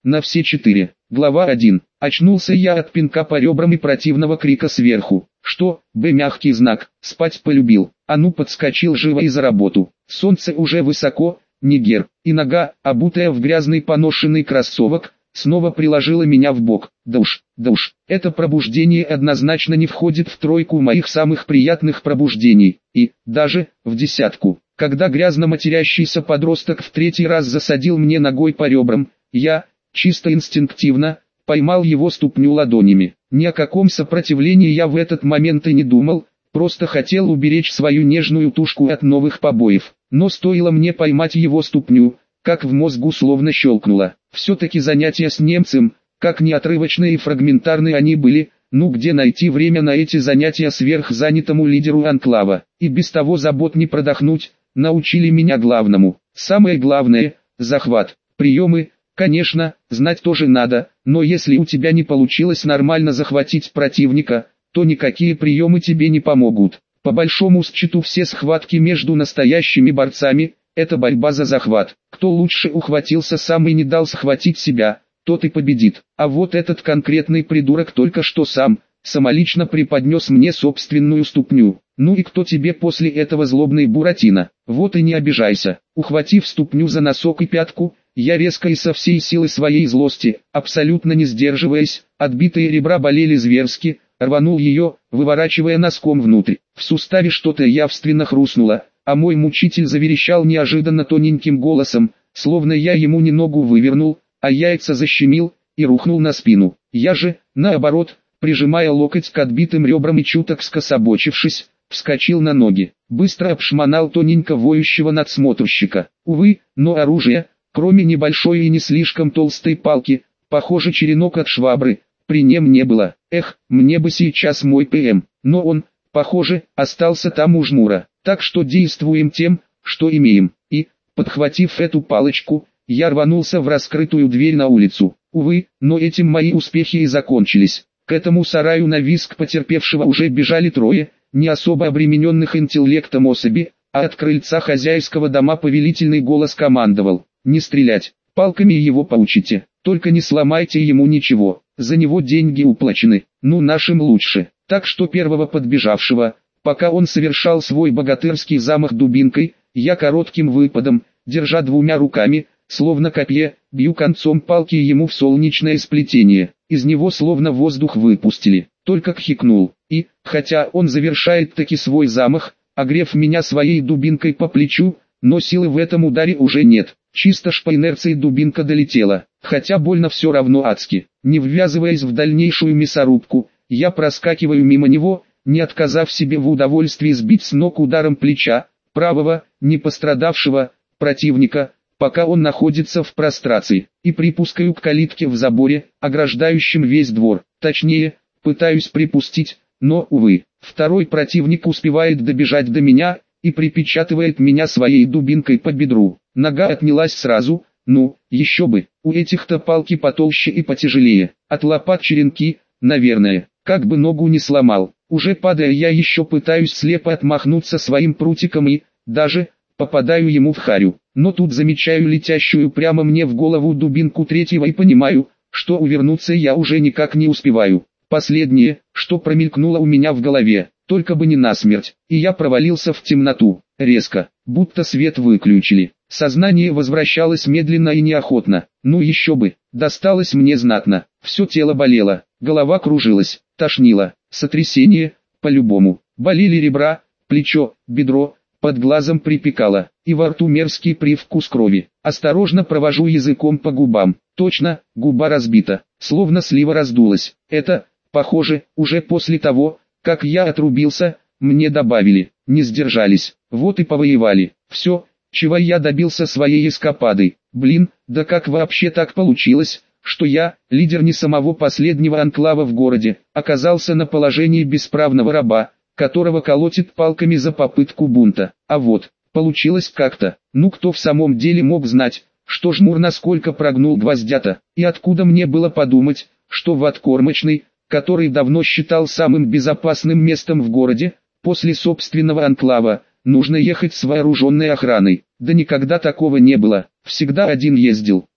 на все 4. Глава 1. Очнулся я от пинка по ребрам и противного крика сверху. Что, мягкий знак, спать полюбил. А ну подскочил живо и за работу. Солнце уже высоко, нигер, и нога, обутая в грязный поношенный кроссовок, снова приложила меня в бок. Да уж, это пробуждение однозначно не входит в тройку моих самых приятных пробуждений, и, даже, в десятку. Когда грязно матерящийся подросток в 3-й раз засадил мне ногой по ребрам, я, чисто инстинктивно, поймал его ступню ладонями. Ни о каком сопротивлении я в этот момент и не думал, просто хотел уберечь свою нежную тушку от новых побоев. Но стоило мне поймать его ступню, как в мозгу словно щелкнуло. Все-таки занятия с немцем, как неотрывочные и фрагментарные они были, ну где найти время на эти занятия сверхзанятому лидеру анклава, и без того забот не продохнуть, научили меня главному. Самое главное – захват. Приемы, конечно, знать тоже надо, но если у тебя не получилось нормально захватить противника, то никакие приемы тебе не помогут. По большому счету все схватки между настоящими борцами – это борьба за захват. Кто лучше ухватился сам и не дал схватить себя, тот и победит. А вот этот конкретный придурок только что сам, самолично преподнес мне собственную ступню. Ну и кто тебе после этого злобный Буратино? Вот и не обижайся. Ухватив ступню за носок и пятку, я резко и со всей силы своей злости, абсолютно не сдерживаясь, отбитые ребра болели зверски, рванул ее, выворачивая носком внутрь. В суставе что-то явственно хрустнуло, а мой мучитель заверещал неожиданно тоненьким голосом, словно я ему не ногу вывернул, а яйца защемил, и рухнул на спину. Я же, наоборот, прижимая локоть к отбитым ребрам и чуток скособочившись, вскочил на ноги, быстро обшмонал тоненько воющего надсмотрщика. Увы, но оружие, кроме небольшой и не слишком толстой палки, похоже черенок от швабры, при нем не было. Эх, мне бы сейчас мой ПМ, но он, похоже, остался там у жмура. Так что действуем тем, что имеем. И, подхватив эту палочку, я рванулся в раскрытую дверь на улицу. Увы, но этим мои успехи и закончились. К этому сараю на визг потерпевшего уже бежали 3, не особо обремененных интеллектом особи, а от крыльца хозяйского дома повелительный голос командовал: «Не стрелять, палками его поучите, только не сломайте ему ничего, за него деньги уплачены, ну нашим лучше». Так что первого подбежавшего, пока он совершал свой богатырский замах дубинкой, я коротким выпадом, держа 2 руками, словно копье, бью концом палки ему в солнечное сплетение. Из него словно воздух выпустили, только кхикнул, и, хотя он завершает таки свой замах, огрев меня своей дубинкой по плечу, но силы в этом ударе уже нет. Чисто ж по инерции дубинка долетела, хотя больно все равно адски. Не ввязываясь в дальнейшую мясорубку, я проскакиваю мимо него, не отказав себе в удовольствии сбить с ног ударом плеча правого, не пострадавшего, противника, пока он находится в прострации, и припускаю к калитке в заборе, ограждающем весь двор. Точнее, пытаюсь припустить, но, увы, второй противник успевает добежать до меня и припечатывает меня своей дубинкой по бедру. Нога отнялась сразу, ну, еще бы, у этих-то палки потолще и потяжелее, от лопат черенки, наверное, как бы ногу не сломал. Уже падая, я еще пытаюсь слепо отмахнуться своим прутиком и, даже, попадаю ему в харю. Но тут замечаю летящую прямо мне в голову дубинку 3-го и понимаю, что увернуться я уже никак не успеваю. Последнее, что промелькнуло у меня в голове, только бы не насмерть, и я провалился в темноту, резко, будто свет выключили. Сознание возвращалось медленно и неохотно, ну еще бы, досталось мне знатно, все тело болело, голова кружилась, тошнило, сотрясение, по-любому, болели ребра, плечо, бедро, под глазом припекало, и во рту мерзкий привкус крови. Осторожно провожу языком по губам, точно, губа разбита, словно слива раздулась. Это, похоже, уже после того, как я отрубился, мне добавили, не сдержались, вот и повоевали. Все, чего я добился своей эскападой. Блин, да как вообще так получилось, что я, лидер не самого последнего анклава в городе, оказался на положении бесправного раба, которого колотит палками за попытку бунта. А вот, получилось как-то. Ну кто в самом деле мог знать, что жмур насколько прогнул гвоздята, и откуда мне было подумать, что в откормочный, который давно считал самым безопасным местом в городе, после собственного анклава, нужно ехать с вооруженной охраной. Да никогда такого не было, всегда один ездил.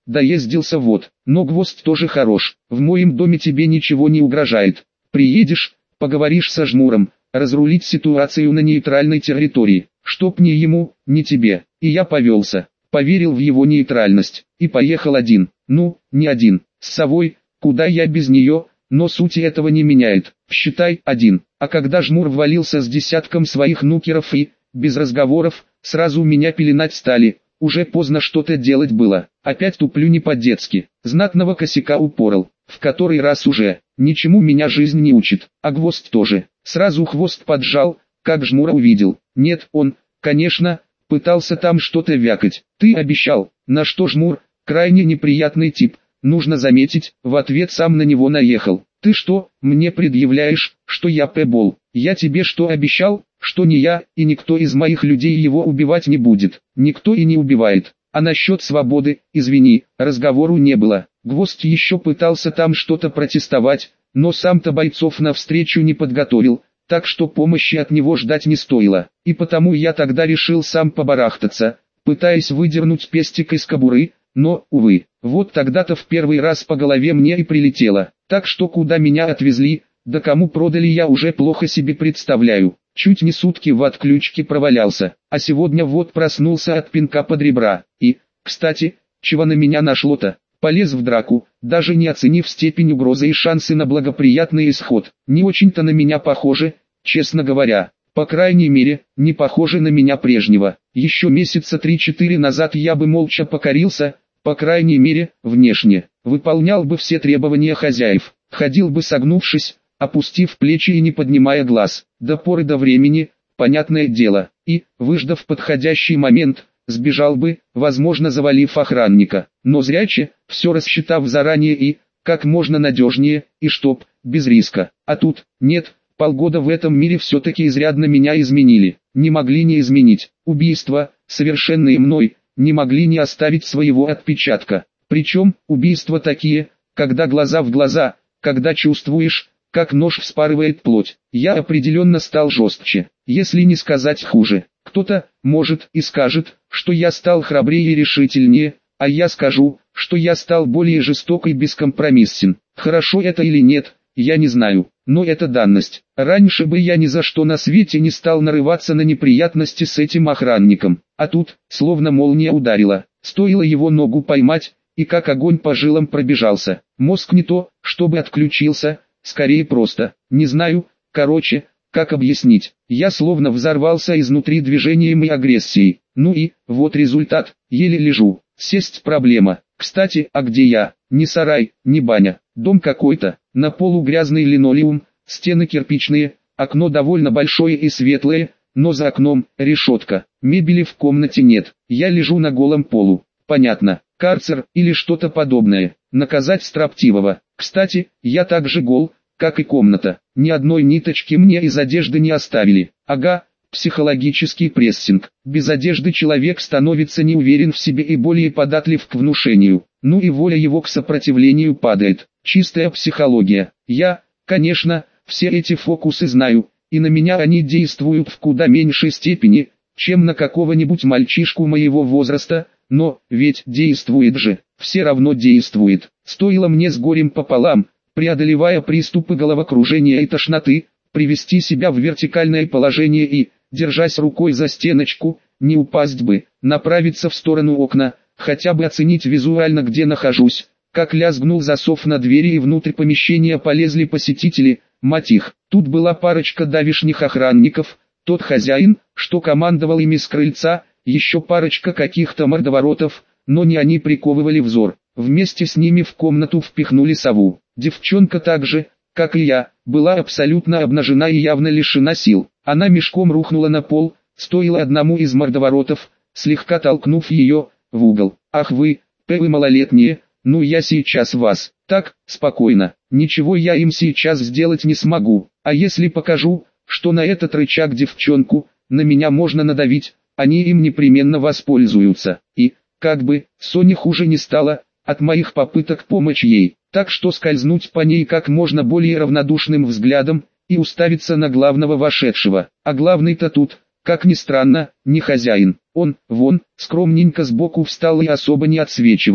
доездился вот, но Гвоздь тоже хорош, в моем доме тебе ничего не угрожает. Приедешь, поговоришь со Жмуром, разрулить ситуацию на нейтральной территории, чтоб ни ему, ни тебе. И я повелся, поверил в его нейтральность, и поехал один, ну, не один, с совой, куда я без нее, но сути этого не меняет, считай, один. А когда Жмур ввалился с десятком своих нукеров и, без разговоров, сразу меня пеленать стали, уже поздно что-то делать было, опять туплю не по-детски, знатного косяка упорол, в который раз уже, ничему меня жизнь не учит, а Гвоздь тоже, сразу хвост поджал, как Жмура увидел, нет, он, конечно, пытался там что-то вякать, ты обещал, на что Жмур, крайне неприятный тип, нужно заметить, в ответ сам на него наехал. Ты что, мне предъявляешь, что я пэбол? Я тебе что обещал, что не я, и никто из моих людей его убивать не будет. Никто и не убивает. А насчет свободы, извини, разговору не было. Гвоздь еще пытался там что-то протестовать, но сам-то бойцов навстречу не подготовил, так что помощи от него ждать не стоило. И потому я тогда решил сам побарахтаться, пытаясь выдернуть пестик из кобуры, но, увы, вот тогда-то в первый раз по голове мне и прилетело, так что куда меня отвезли, да кому продали я уже плохо себе представляю. Чуть не сутки в отключке провалялся, а сегодня вот проснулся от пинка под ребра, и, кстати, чего на меня нашло-то, полез в драку, даже не оценив степень угрозы и шансы на благоприятный исход, не очень-то на меня похоже, честно говоря. По крайней мере, не похоже на меня прежнего. Еще месяца 3-4 назад я бы молча покорился, по крайней мере, внешне. Выполнял бы все требования хозяев, ходил бы согнувшись, опустив плечи и не поднимая глаз, до поры до времени, понятное дело, и, выждав подходящий момент, сбежал бы, возможно завалив охранника. Но зряче, все рассчитав заранее и, как можно надежнее, и чтоб, без риска. А тут, нет. Полгода в этом мире все-таки изрядно меня изменили, не могли не изменить. Убийства, совершенные мной, не могли не оставить своего отпечатка. Причем, убийства такие, когда глаза в глаза, когда чувствуешь, как нож вспарывает плоть. Я определенно стал жестче, если не сказать хуже. Кто-то, может, и скажет, что я стал храбрее и решительнее, а я скажу, что я стал более жесток и бескомпромиссен. Хорошо это или нет, я не знаю, но это данность. Раньше бы я ни за что на свете не стал нарываться на неприятности с этим охранником, а тут, словно молния ударила, стоило его ногу поймать, и как огонь по жилам пробежался. Мозг не то, чтобы отключился, скорее просто, не знаю, короче, как объяснить. Я словно взорвался изнутри движением и агрессией. Ну и, вот результат, еле лежу. Сесть проблема. Кстати, а где я? Ни сарай, ни баня, дом какой-то, на полу грязный линолеум, стены кирпичные, окно довольно большое и светлое, но за окном решетка, мебели в комнате нет, я лежу на голом полу, понятно, карцер или что-то подобное, наказать строптивого. Кстати, я так же гол, как и комната, ни одной ниточки мне из одежды не оставили, ага. Психологический прессинг. Без одежды человек становится неуверен в себе и более податлив к внушению. Ну и воля его к сопротивлению падает. Чистая психология. Я, конечно, все эти фокусы знаю, и на меня они действуют в куда меньшей степени, чем на какого-нибудь мальчишку моего возраста, но, ведь действует же, все равно действует. Стоило мне с горем пополам, преодолевая приступы головокружения и тошноты, привести себя в вертикальное положение и, держась рукой за стеночку, не упасть бы, направиться в сторону окна, хотя бы оценить визуально где нахожусь, как лязгнул засов на двери и внутрь помещения полезли посетители, мать их. Тут была парочка давишних охранников, тот хозяин, что командовал ими с крыльца, еще парочка каких-то мордоворотов, но не они приковывали взор. Вместе с ними в комнату впихнули сову. Девчонка также, как и я, была абсолютно обнажена и явно лишена сил. Она мешком рухнула на пол, стоило одному из мордоворотов, слегка толкнув ее, в угол. «Ах вы малолетние, ну я сейчас вас». Так, спокойно, ничего я им сейчас сделать не смогу. А если покажу, что на этот рычаг девчонку, на меня можно надавить, они им непременно воспользуются. И, как бы, Соне хуже не стало, от моих попыток помочь ей. Так что скользнуть по ней как можно более равнодушным взглядом, и уставиться на главного вошедшего. А главный-то тут, как ни странно, не хозяин. Он, вон, скромненько сбоку встал и особо не отсвечивает.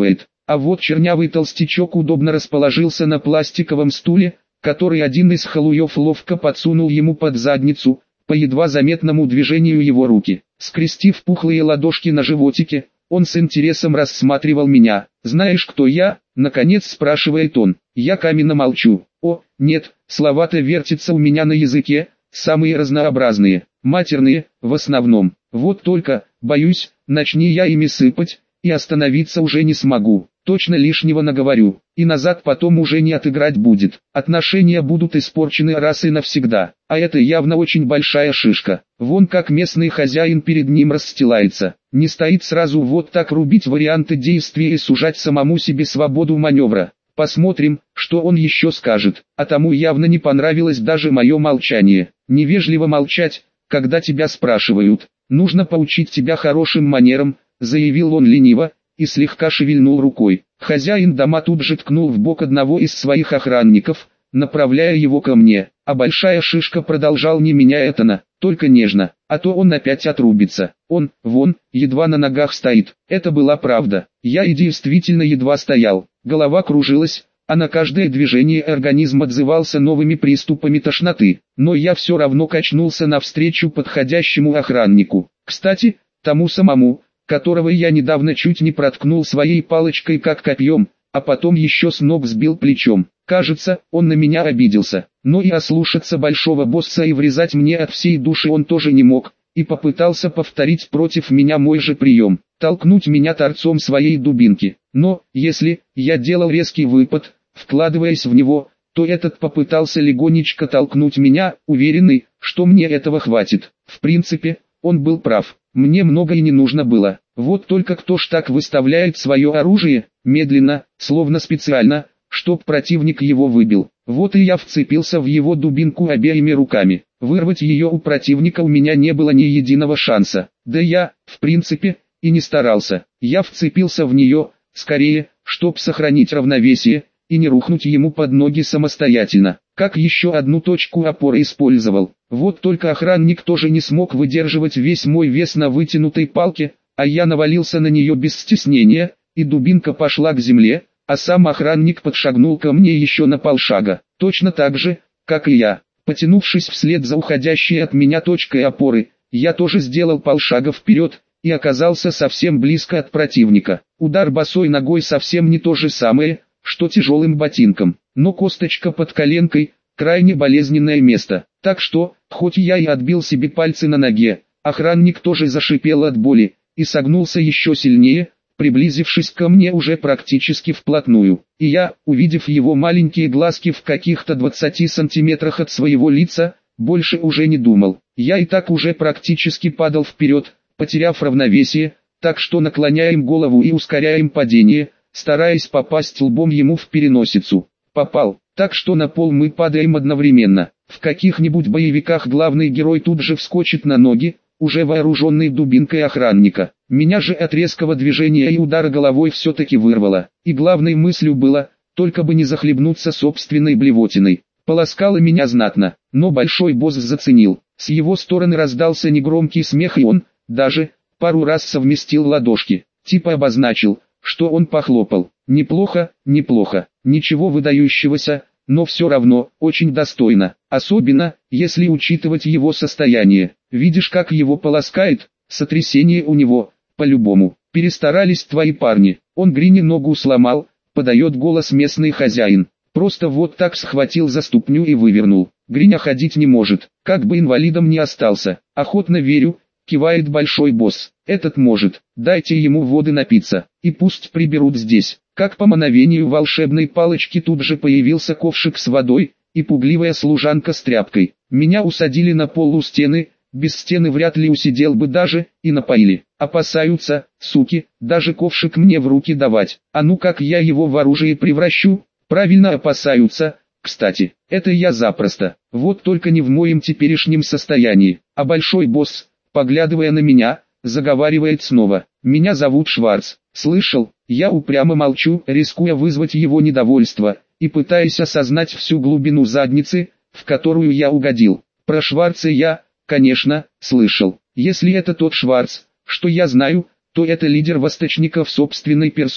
А вот чернявый толстячок удобно расположился на пластиковом стуле, который один из халуев ловко подсунул ему под задницу, по едва заметному движению его руки. Скрестив пухлые ладошки на животике, он с интересом рассматривал меня. «Знаешь, кто я?» — наконец спрашивает он. Я каменно молчу. О, нет, слова-то вертятся у меня на языке, самые разнообразные, матерные, в основном. Вот только, боюсь, начни я ими сыпать, и остановиться уже не смогу. Точно лишнего наговорю, и назад потом уже не отыграть будет. Отношения будут испорчены раз и навсегда, а это явно очень большая шишка. Вон как местный хозяин перед ним расстилается. Не стоит сразу вот так рубить варианты действий и сужать самому себе свободу маневра. Посмотрим, что он еще скажет. А тому явно не понравилось даже мое молчание. Невежливо молчать, когда тебя спрашивают. Нужно поучить тебя хорошим манерам, заявил он лениво, и слегка шевельнул рукой. Хозяин дома тут же ткнул в бок одного из своих охранников, направляя его ко мне, а большая шишка продолжал не меняя тона, только нежно, а то он опять отрубится. Он, вон, едва на ногах стоит. Это была правда. Я и действительно едва стоял, голова кружилась, а на каждое движение организм отзывался новыми приступами тошноты. Но я все равно качнулся навстречу подходящему охраннику. Кстати, тому самому, которого я недавно чуть не проткнул своей палочкой как копьем, а потом еще с ног сбил плечом. Кажется, он на меня обиделся, но и ослушаться большого босса и врезать мне от всей души он тоже не мог, и попытался повторить против меня мой же прием, толкнуть меня торцом своей дубинки. Но, если я делал резкий выпад, вкладываясь в него, то этот попытался легонечко толкнуть меня, уверенный, что мне этого хватит. В принципе, он был прав. Мне много и не нужно было. Вот только кто ж так выставляет свое оружие, медленно, словно специально, чтоб противник его выбил. Вот и я вцепился в его дубинку обеими руками. Вырвать ее у противника у меня не было ни единого шанса. Да я, в принципе, и не старался. Я вцепился в нее, скорее, чтоб сохранить равновесие, и не рухнуть ему под ноги самостоятельно. Как еще одну точку опоры использовал. Вот только охранник тоже не смог выдерживать весь мой вес на вытянутой палке, а я навалился на нее без стеснения, и дубинка пошла к земле, а сам охранник подшагнул ко мне еще на полшага. Точно так же, как и я. Потянувшись вслед за уходящей от меня точкой опоры, я тоже сделал полшага вперед, и оказался совсем близко от противника. Удар босой ногой совсем не то же самое, что тяжелым ботинком, но косточка под коленкой – крайне болезненное место. Так что, хоть я и отбил себе пальцы на ноге, охранник тоже зашипел от боли, и согнулся еще сильнее, приблизившись ко мне уже практически вплотную. И я, увидев его маленькие глазки в каких-то 20 сантиметрах от своего лица, больше уже не думал. Я и так уже практически падал вперед, потеряв равновесие, так что наклоняем голову и ускоряем падение, стараясь попасть лбом ему в переносицу. Попал, так что на пол мы падаем одновременно. В каких-нибудь боевиках главный герой тут же вскочит на ноги, уже вооруженный дубинкой охранника. Меня же от резкого движения и удара головой все-таки вырвало. И главной мыслью было, только бы не захлебнуться собственной блевотиной. Полоскало меня знатно, но большой босс заценил. С его стороны раздался негромкий смех, и он, даже, пару раз совместил ладошки, типа обозначил, что он похлопал. Неплохо, неплохо, ничего выдающегося, но все равно, очень достойно. Особенно, если учитывать его состояние. Видишь, как его полоскает, сотрясение у него, по-любому. Перестарались твои парни. Он Грине ногу сломал, подает голос местный хозяин. Просто вот так схватил за ступню и вывернул. Гриня ходить не может, как бы инвалидом не остался. Охотно верю, кивает большой босс. Этот может, дайте ему воды напиться, и пусть приберут здесь. Как по мановению волшебной палочки тут же появился ковшик с водой, и пугливая служанка с тряпкой. Меня усадили на пол у стены, без стены вряд ли усидел бы даже, и напоили. Опасаются, суки, даже ковшик мне в руки давать. А ну как я его в оружие превращу? Правильно опасаются. Кстати, это я запросто, вот только не в моем теперешнем состоянии. А большой босс, поглядывая на меня, заговаривает снова. Меня зовут Шварц. Слышал? Я упрямо молчу, рискуя вызвать его недовольство, и пытаясь осознать всю глубину задницы, в которую я угодил. Про Шварца я, конечно, слышал. Если это тот Шварц, что я знаю, то это лидер восточников собственной персоной.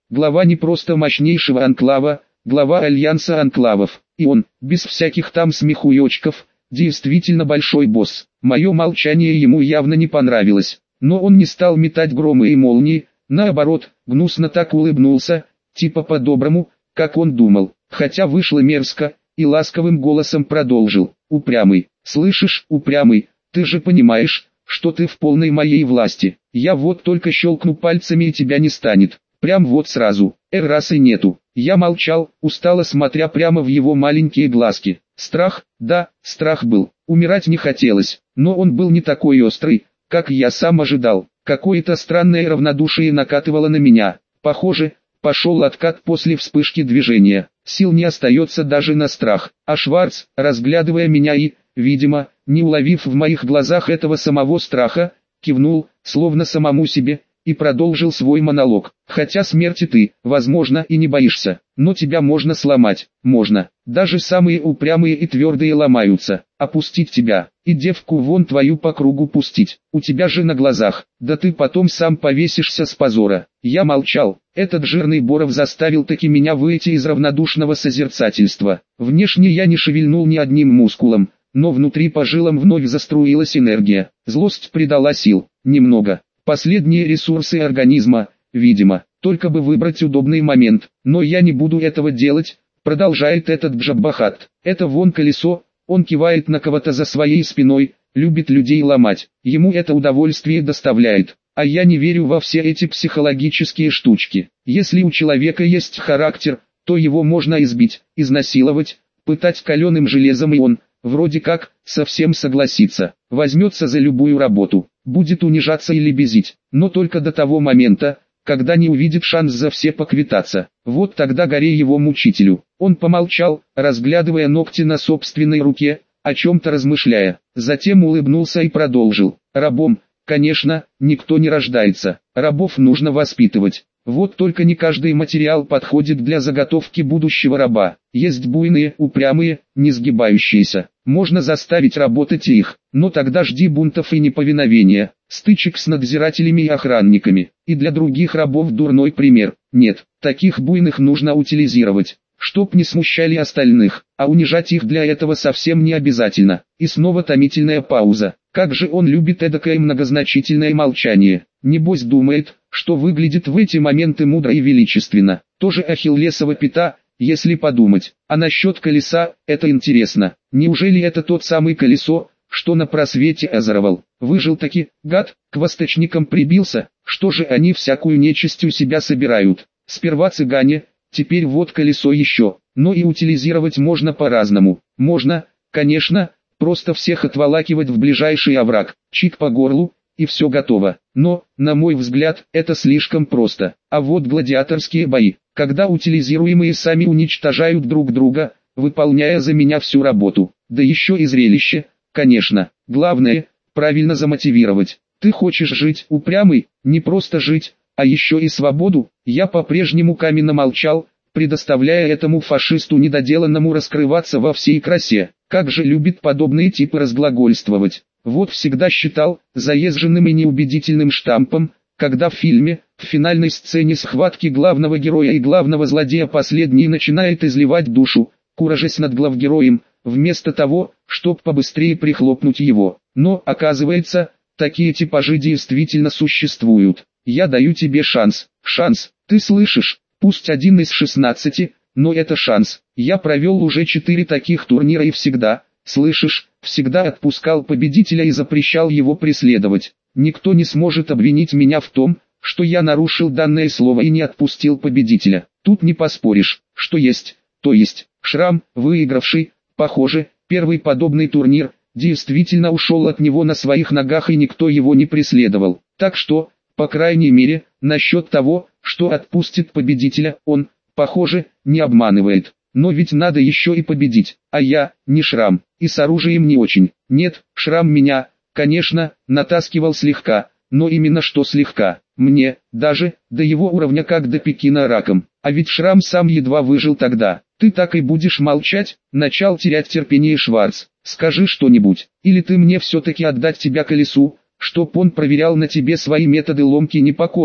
глава не просто мощнейшего анклава, глава альянса анклавов, и он, без всяких там смехуёчков, действительно большой босс. Мое молчание ему явно не понравилось, но он не стал метать громы и молнии, наоборот, гнусно так улыбнулся, типа по-доброму, как он думал, хотя вышло мерзко, и ласковым голосом продолжил: «Упрямый, слышишь, упрямый, ты же понимаешь, что ты в полной моей власти, я вот только щелкну пальцами и тебя не станет, прям вот сразу, раз и нету». Я молчал, устало смотря прямо в его маленькие глазки. Страх, да, страх был, умирать не хотелось, но он был не такой острый, как я сам ожидал. Какое-то странное равнодушие накатывало на меня. Похоже, пошел откат после вспышки движения. Сил не остается даже на страх. А Шварц, разглядывая меня и, видимо, не уловив в моих глазах этого самого страха, кивнул, словно самому себе, и продолжил свой монолог. «Хотя смерти ты, возможно, и не боишься, но тебя можно сломать, можно. Даже самые упрямые и твердые ломаются. Опустить тебя, и девку вон твою по кругу пустить, у тебя же на глазах, да ты потом сам повесишься с позора». Я молчал, этот жирный Боров заставил таки меня выйти из равнодушного созерцательства. Внешне я не шевельнул ни одним мускулом, но внутри по жилам вновь заструилась энергия. Злость придала сил, немного. Последние ресурсы организма, видимо, только бы выбрать удобный момент, но я не буду этого делать, продолжает этот Джаббахат. Это вон колесо, он кивает на кого-то за своей спиной, любит людей ломать, ему это удовольствие доставляет, а я не верю во все эти психологические штучки. Если у человека есть характер, то его можно избить, изнасиловать, пытать каленым железом, и он, вроде как, совсем согласится, возьмется за любую работу, будет унижаться или безить, но только до того момента, когда не увидит шанс за все поквитаться. Вот тогда горе его мучителю. Он помолчал, разглядывая ногти на собственной руке, о чем-то размышляя, затем улыбнулся и продолжил: «Рабом, конечно, никто не рождается, рабов нужно воспитывать. Вот только не каждый материал подходит для заготовки будущего раба. Есть буйные, упрямые, несгибающиеся. Можно заставить работать их, но тогда жди бунтов и неповиновения, стычек с надзирателями и охранниками. И для других рабов дурной пример. Нет, таких буйных нужно утилизировать, чтоб не смущали остальных, а унижать их для этого совсем не обязательно». И снова томительная пауза. Как же он любит эдакое многозначительное молчание. Небось думает, что выглядит в эти моменты мудро и величественно. Тоже ахиллесова пята, если подумать. А насчет колеса, это интересно. Неужели это тот самый колесо, что на просвете озоровал? Выжил таки, гад, к восточникам прибился. Что же они всякую нечисть у себя собирают? Сперва цыгане, теперь вот колесо еще. Но и утилизировать можно по-разному. Можно, конечно, просто всех отволакивать в ближайший овраг, чик по горлу, и все готово. Но, на мой взгляд, это слишком просто. А вот гладиаторские бои, когда утилизируемые сами уничтожают друг друга, выполняя за меня всю работу. Да еще и зрелище, конечно. Главное, правильно замотивировать. Ты хочешь жить, упрямый, не просто жить, а еще и свободу. Я по-прежнему каменно молчал, предоставляя этому фашисту недоделанному раскрываться во всей красе. Как же любит подобные типы разглагольствовать. Вот всегда считал заезженным и неубедительным штампом, когда в фильме, в финальной сцене схватки главного героя и главного злодея последний начинает изливать душу, куражась над главгероем, вместо того, чтобы побыстрее прихлопнуть его. Но, оказывается, такие типажи действительно существуют. Я даю тебе шанс, ты слышишь, пусть один из 16, но это шанс. Я провел уже 4 таких турнира и всегда, слышишь, всегда отпускал победителя и запрещал его преследовать. Никто не сможет обвинить меня в том, что я нарушил данное слово и не отпустил победителя. Тут не поспоришь, что есть, то есть. Шрам, выигравший, похоже, первый подобный турнир, действительно ушел от него на своих ногах и никто его не преследовал. Так что, по крайней мере, насчет того, что отпустит победителя, он, похоже, не обманывает. Но ведь надо еще и победить, а я, не Шрам, и с оружием не очень. Нет, Шрам меня, конечно, натаскивал слегка, но именно что слегка. Мне, даже, до его уровня как до Пекина раком. А ведь Шрам сам едва выжил тогда. Ты так и будешь молчать? Начал терять терпение Шварц. Скажи что-нибудь, или ты мне все-таки отдать тебя колесу, чтоб он проверял на тебе свои методы ломки непокорных.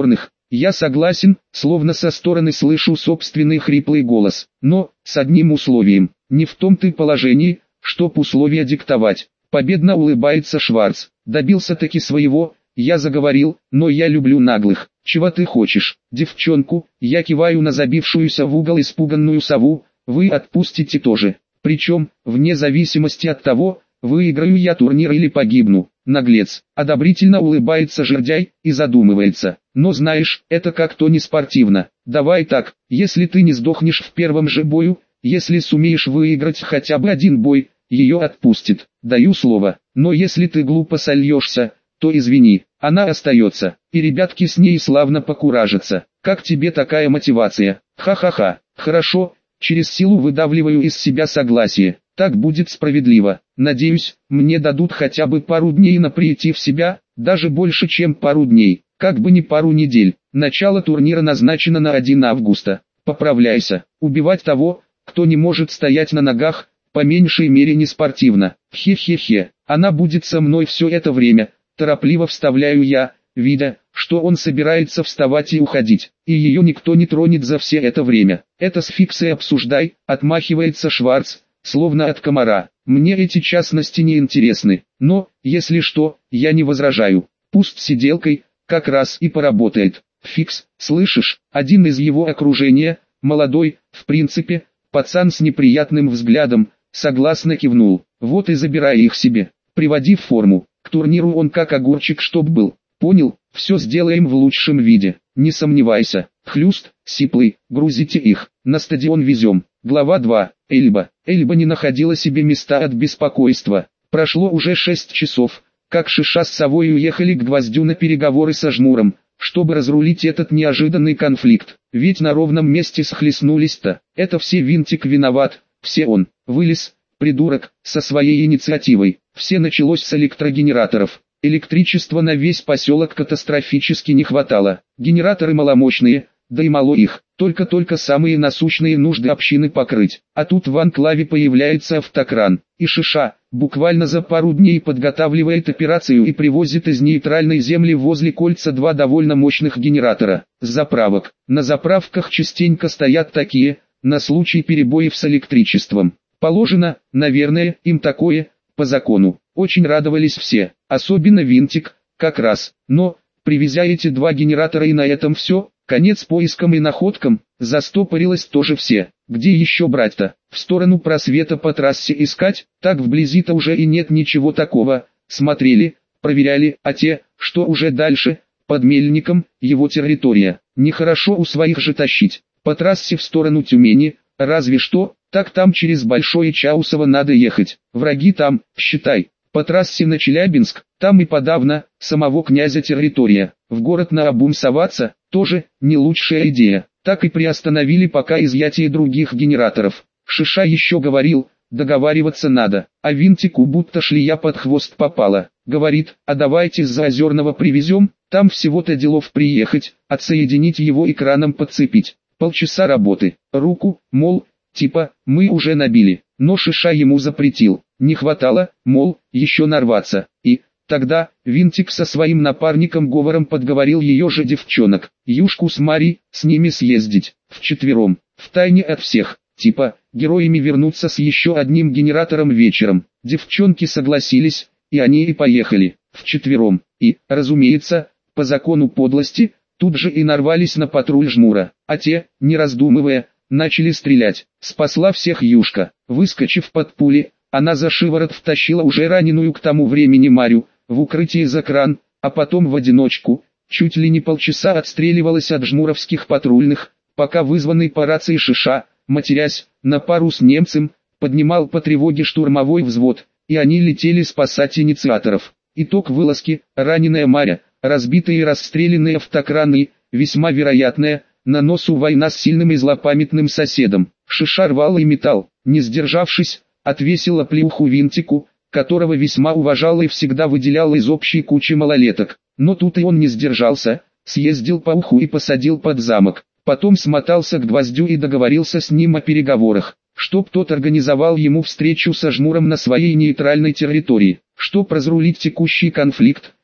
Я согласен, словно со стороны слышу собственный хриплый голос, но, с одним условием, не в том ты положении, чтоб условия диктовать. Победно улыбается Шварц. Добился-таки своего, я заговорил, но я люблю наглых. Чего ты хочешь, девчонку? Я киваю на забившуюся в угол испуганную сову, вы отпустите тоже. Причем, вне зависимости от того, выиграю я турнир или погибну. Наглец. Одобрительно улыбается жердяй и задумывается. Но знаешь, это как-то не спортивно. Давай так, если ты не сдохнешь в первом же бою, если сумеешь выиграть хотя бы один бой, ее отпустит. Даю слово. Но если ты глупо сольешься, то извини, она остается. И ребятки с ней славно покуражатся. Как тебе такая мотивация? Ха-ха-ха. Хорошо, через силу выдавливаю из себя согласие. Так будет справедливо. Надеюсь, мне дадут хотя бы пару дней на прийти в себя, даже больше чем пару дней, как бы не пару недель. Начало турнира назначено на 1 августа. Поправляйся. Убивать того, кто не может стоять на ногах, по меньшей мере не спортивно. Хе-хе-хе, она будет со мной все это время, торопливо вставляю я, видя, что он собирается вставать и уходить, и ее никто не тронет за все это время. Это с фиксой обсуждай, отмахивается Шварц, словно от комара. Мне эти частности не интересны, но, если что, я не возражаю. Пусть сиделкой, как раз и поработает. Фикс, слышишь, один из его окружения, молодой, в принципе, пацан с неприятным взглядом, согласно кивнул. Вот и забирай их себе. Приводи в форму. К турниру он как огурчик чтоб был. Понял, все сделаем в лучшем виде. Не сомневайся. Хлюст, сиплый, грузите их. На стадион везем. Глава 2. Эльба. Эльба не находила себе места от беспокойства. Прошло уже 6 часов, как Шиша с совой уехали к Гвоздю на переговоры со Жмуром, чтобы разрулить этот неожиданный конфликт. Ведь на ровном месте схлестнулись-то. Это все Винтик виноват, все он. Вылез, придурок, со своей инициативой. Все началось с электрогенераторов. Электричества на весь поселок катастрофически не хватало. Генераторы маломощные, да и мало их. Только самые насущные нужды общины покрыть. А тут в анклаве появляется автокран. И Шиша, буквально за пару дней подготавливает операцию и привозит из нейтральной земли возле кольца 2 довольно мощных генератора. С заправок. На заправках частенько стоят такие, на случай перебоев с электричеством. Положено, наверное, им такое, по закону. Очень радовались все, особенно Винтик, как раз. Но, привезя эти 2 генератора и на этом все, конец поискам и находкам, застопорилось тоже все. Где еще брать-то? В сторону просвета по трассе искать? Так вблизи-то уже и нет ничего такого. Смотрели, проверяли, а те, что уже дальше, под Мельником, его территория. Нехорошо у своих же тащить. По трассе в сторону Тюмени, разве что, так там через Большое Чаусово надо ехать. Враги там, считай. По трассе на Челябинск, там и подавно, самого князя территория. В город наобум соваться, тоже, не лучшая идея. Так и приостановили пока изъятие других генераторов. Шиша еще говорил, договариваться надо, а Винтику будто шлея под хвост попала. Говорит, а давайте с Заозерного привезем, там всего-то делов приехать, отсоединить его и краном подцепить. Полчаса работы, руку, мол, типа, мы уже набили, но Шиша ему запретил. Не хватало, мол, еще нарваться. И тогда Винтик со своим напарником говором подговорил ее же девчонок, Юшку с Мари, с ними съездить, вчетвером, втайне от всех, типа, героями вернуться с еще одним генератором вечером. Девчонки согласились, и они и поехали, вчетвером, и, разумеется, по закону подлости, тут же и нарвались на патруль Жмура, а те, не раздумывая, начали стрелять. Спасла всех Юшка, выскочив под пули, она за шиворот втащила уже раненую к тому времени Марю, в укрытие за кран, а потом в одиночку, чуть ли не полчаса отстреливалась от жмуровских патрульных, пока вызванный по рации Шиша, матерясь, на пару с немцем, поднимал по тревоге штурмовой взвод, и они летели спасать инициаторов. Итог вылазки: раненая Маря, разбитые и расстрелянные автокраны, весьма вероятная, на носу война с сильным и злопамятным соседом. Шиша рвал и металл, не сдержавшись, отвесила плюху Винтику, которого весьма уважала и всегда выделяла из общей кучи малолеток. Но тут и он не сдержался, съездил по уху и посадил под замок. Потом смотался к Гвоздю и договорился с ним о переговорах, чтоб тот организовал ему встречу со Жмуром на своей нейтральной территории. Чтоб разрулить текущий конфликт,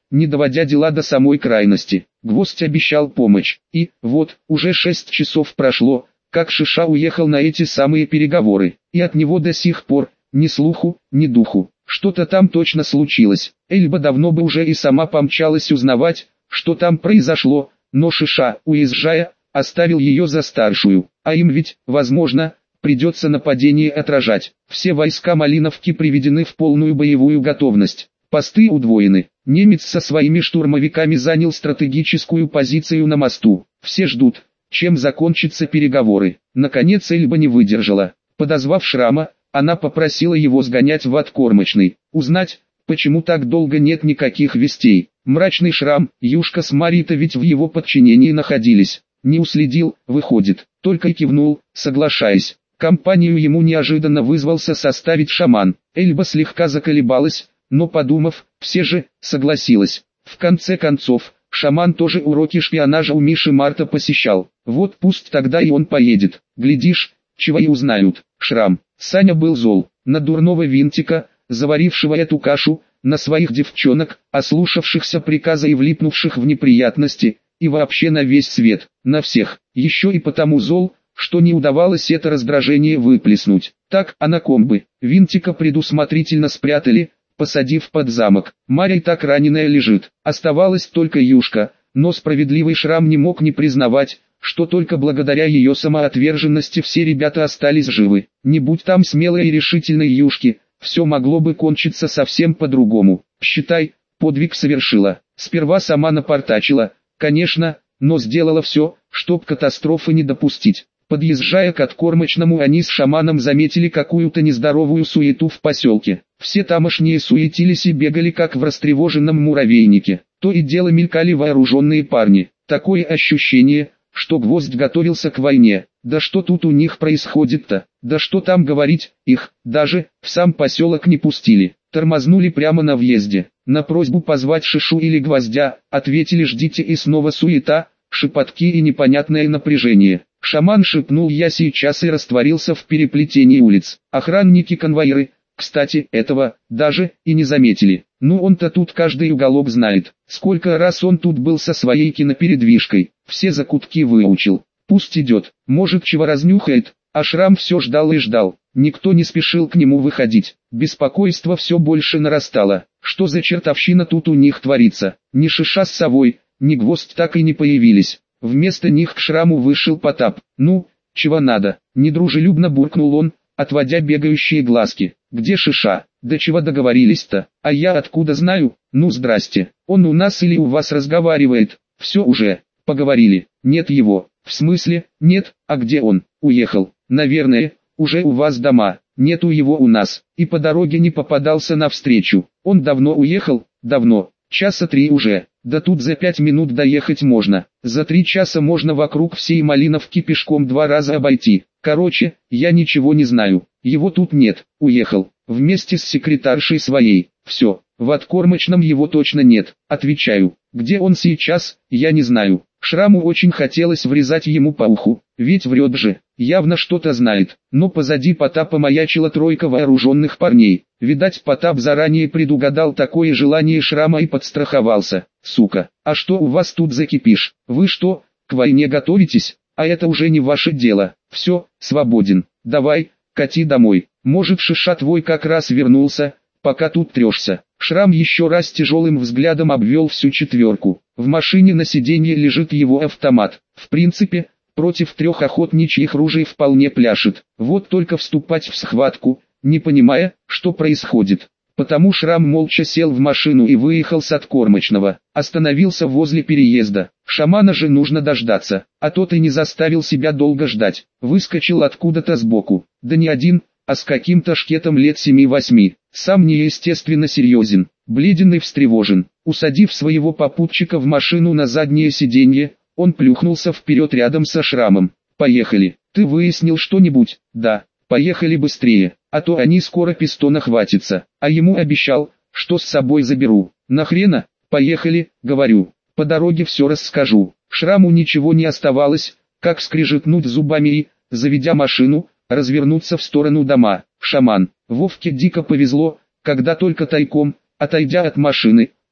не доводя дела до самой крайности. Гвоздь обещал помощь, и, вот, уже 6 часов прошло, как Шиша уехал на эти самые переговоры, и от него до сих пор ни слуху, ни духу. Что-то там точно случилось. Эльба давно бы уже и сама помчалась узнавать, что там произошло, но Шиша, уезжая, оставил ее за старшую, а им ведь, возможно, придется нападение отражать. Все войска Малиновки приведены в полную боевую готовность. Посты удвоены. Немец со своими штурмовиками занял стратегическую позицию на мосту. Все ждут, чем закончатся переговоры. Наконец Эльба не выдержала. Подозвав Шрама, она попросила его сгонять в Откормочный, узнать, почему так долго нет никаких вестей. Мрачный Шрам, Юшка с Марией-то ведь в его подчинении находились. Не уследил, выходит, только и кивнул, соглашаясь. Компанию ему неожиданно вызвался составить шаман. Эльба слегка заколебалась, но подумав, все же, согласилась. В конце концов, шаман тоже уроки шпионажа у Миши Марта посещал. Вот пусть тогда и он поедет. Глядишь, чего и узнают. Шрам. Саня был зол на дурного винтика, заварившего эту кашу, на своих девчонок, ослушавшихся приказа и влипнувших в неприятности, и вообще на весь свет, на всех. Еще и потому зол, что не удавалось это раздражение выплеснуть. Так, а на ком бы? Винтика предусмотрительно спрятали, посадив под замок. Марья так раненая лежит. Оставалась только Юшка, но справедливый Шрам не мог не признавать, что только благодаря ее самоотверженности все ребята остались живы. Не будь там смелой и решительной Юшки, все могло бы кончиться совсем по-другому. Считай, подвиг совершила. Сперва сама напортачила, конечно, но сделала все, чтоб катастрофы не допустить. Подъезжая к Откормочному, они с шаманом заметили какую-то нездоровую суету в поселке. Все тамошние суетились и бегали как в растревоженном муравейнике. То и дело мелькали вооруженные парни. Такое ощущение, что Гвоздь готовился к войне. Да что тут у них происходит-то? Да что там говорить, их даже в сам поселок не пустили. Тормознули прямо на въезде. На просьбу позвать Шишу или Гвоздя, ответили: ждите, и снова суета, шепотки и непонятное напряжение. Шаман шепнул: я сейчас, и растворился в переплетении улиц. Охранники-конвоиры, кстати, этого даже и не заметили. Ну он-то тут каждый уголок знает. Сколько раз он тут был со своей кинопередвижкой. Все закутки выучил. Пусть идет, может чего разнюхает. А Шрам все ждал и ждал. Никто не спешил к нему выходить. Беспокойство все больше нарастало. Что за чертовщина тут у них творится? Ни Шиша с совой, ни Гвоздь так и не появились. Вместо них к Шраму вышел Потап. Ну, чего надо? Недружелюбно буркнул он, отводя бегающие глазки. Где Шиша? До чего договорились-то? А я откуда знаю? Ну здрасте. Он у нас или у вас разговаривает? Все уже, поговорили. Нет его. В смысле, нет, а где он? Уехал. Наверное, уже у вас дома. Нету его у нас. И по дороге не попадался навстречу. Он давно уехал? Давно. Часа 3 уже. Да тут за 5 минут доехать можно. За 3 часа можно вокруг всей Малиновки пешком 2 раза обойти. Короче, я ничего не знаю. Его тут нет. Уехал. Вместе с секретаршей своей. Все. В Откормочном его точно нет. Отвечаю. Где он сейчас, я не знаю. Шраму очень хотелось врезать ему по уху. Ведь врет же. Явно что-то знает. Но позади Потапа маячила тройка вооруженных парней. Видать, Потап заранее предугадал такое желание Шрама и подстраховался. Сука, а что у вас тут за кипиш? Вы что, к войне готовитесь? А это уже не ваше дело. Все, свободен. Давай, кати домой. Может, Шиша твой как раз вернулся, пока тут трешься. Шрам еще раз тяжелым взглядом обвел всю четверку. В машине на сиденье лежит его автомат. В принципе, против 3 охотничьих ружей вполне пляшет. Вот только вступать в схватку, не понимая, что происходит. Потому Шрам молча сел в машину и выехал с Откормочного. Остановился возле переезда. Шамана же нужно дождаться, а тот и не заставил себя долго ждать. Выскочил откуда-то сбоку. Да не один, а с каким-то шкетом лет 7-8. Сам неестественно серьезен, бледен и встревожен. Усадив своего попутчика в машину на заднее сиденье, он плюхнулся вперед рядом со Шрамом. «Поехали. Ты выяснил что-нибудь?» «Да. Поехали быстрее, а то они скоро пистона хватится». А ему обещал, что с собой заберу. «Нахрена? Поехали», говорю. «По дороге все расскажу». Шраму ничего не оставалось, как скрежетнуть зубами и, заведя машину, развернуться в сторону дома. Шаман. Вовке дико повезло, когда только тайком, отойдя от машины,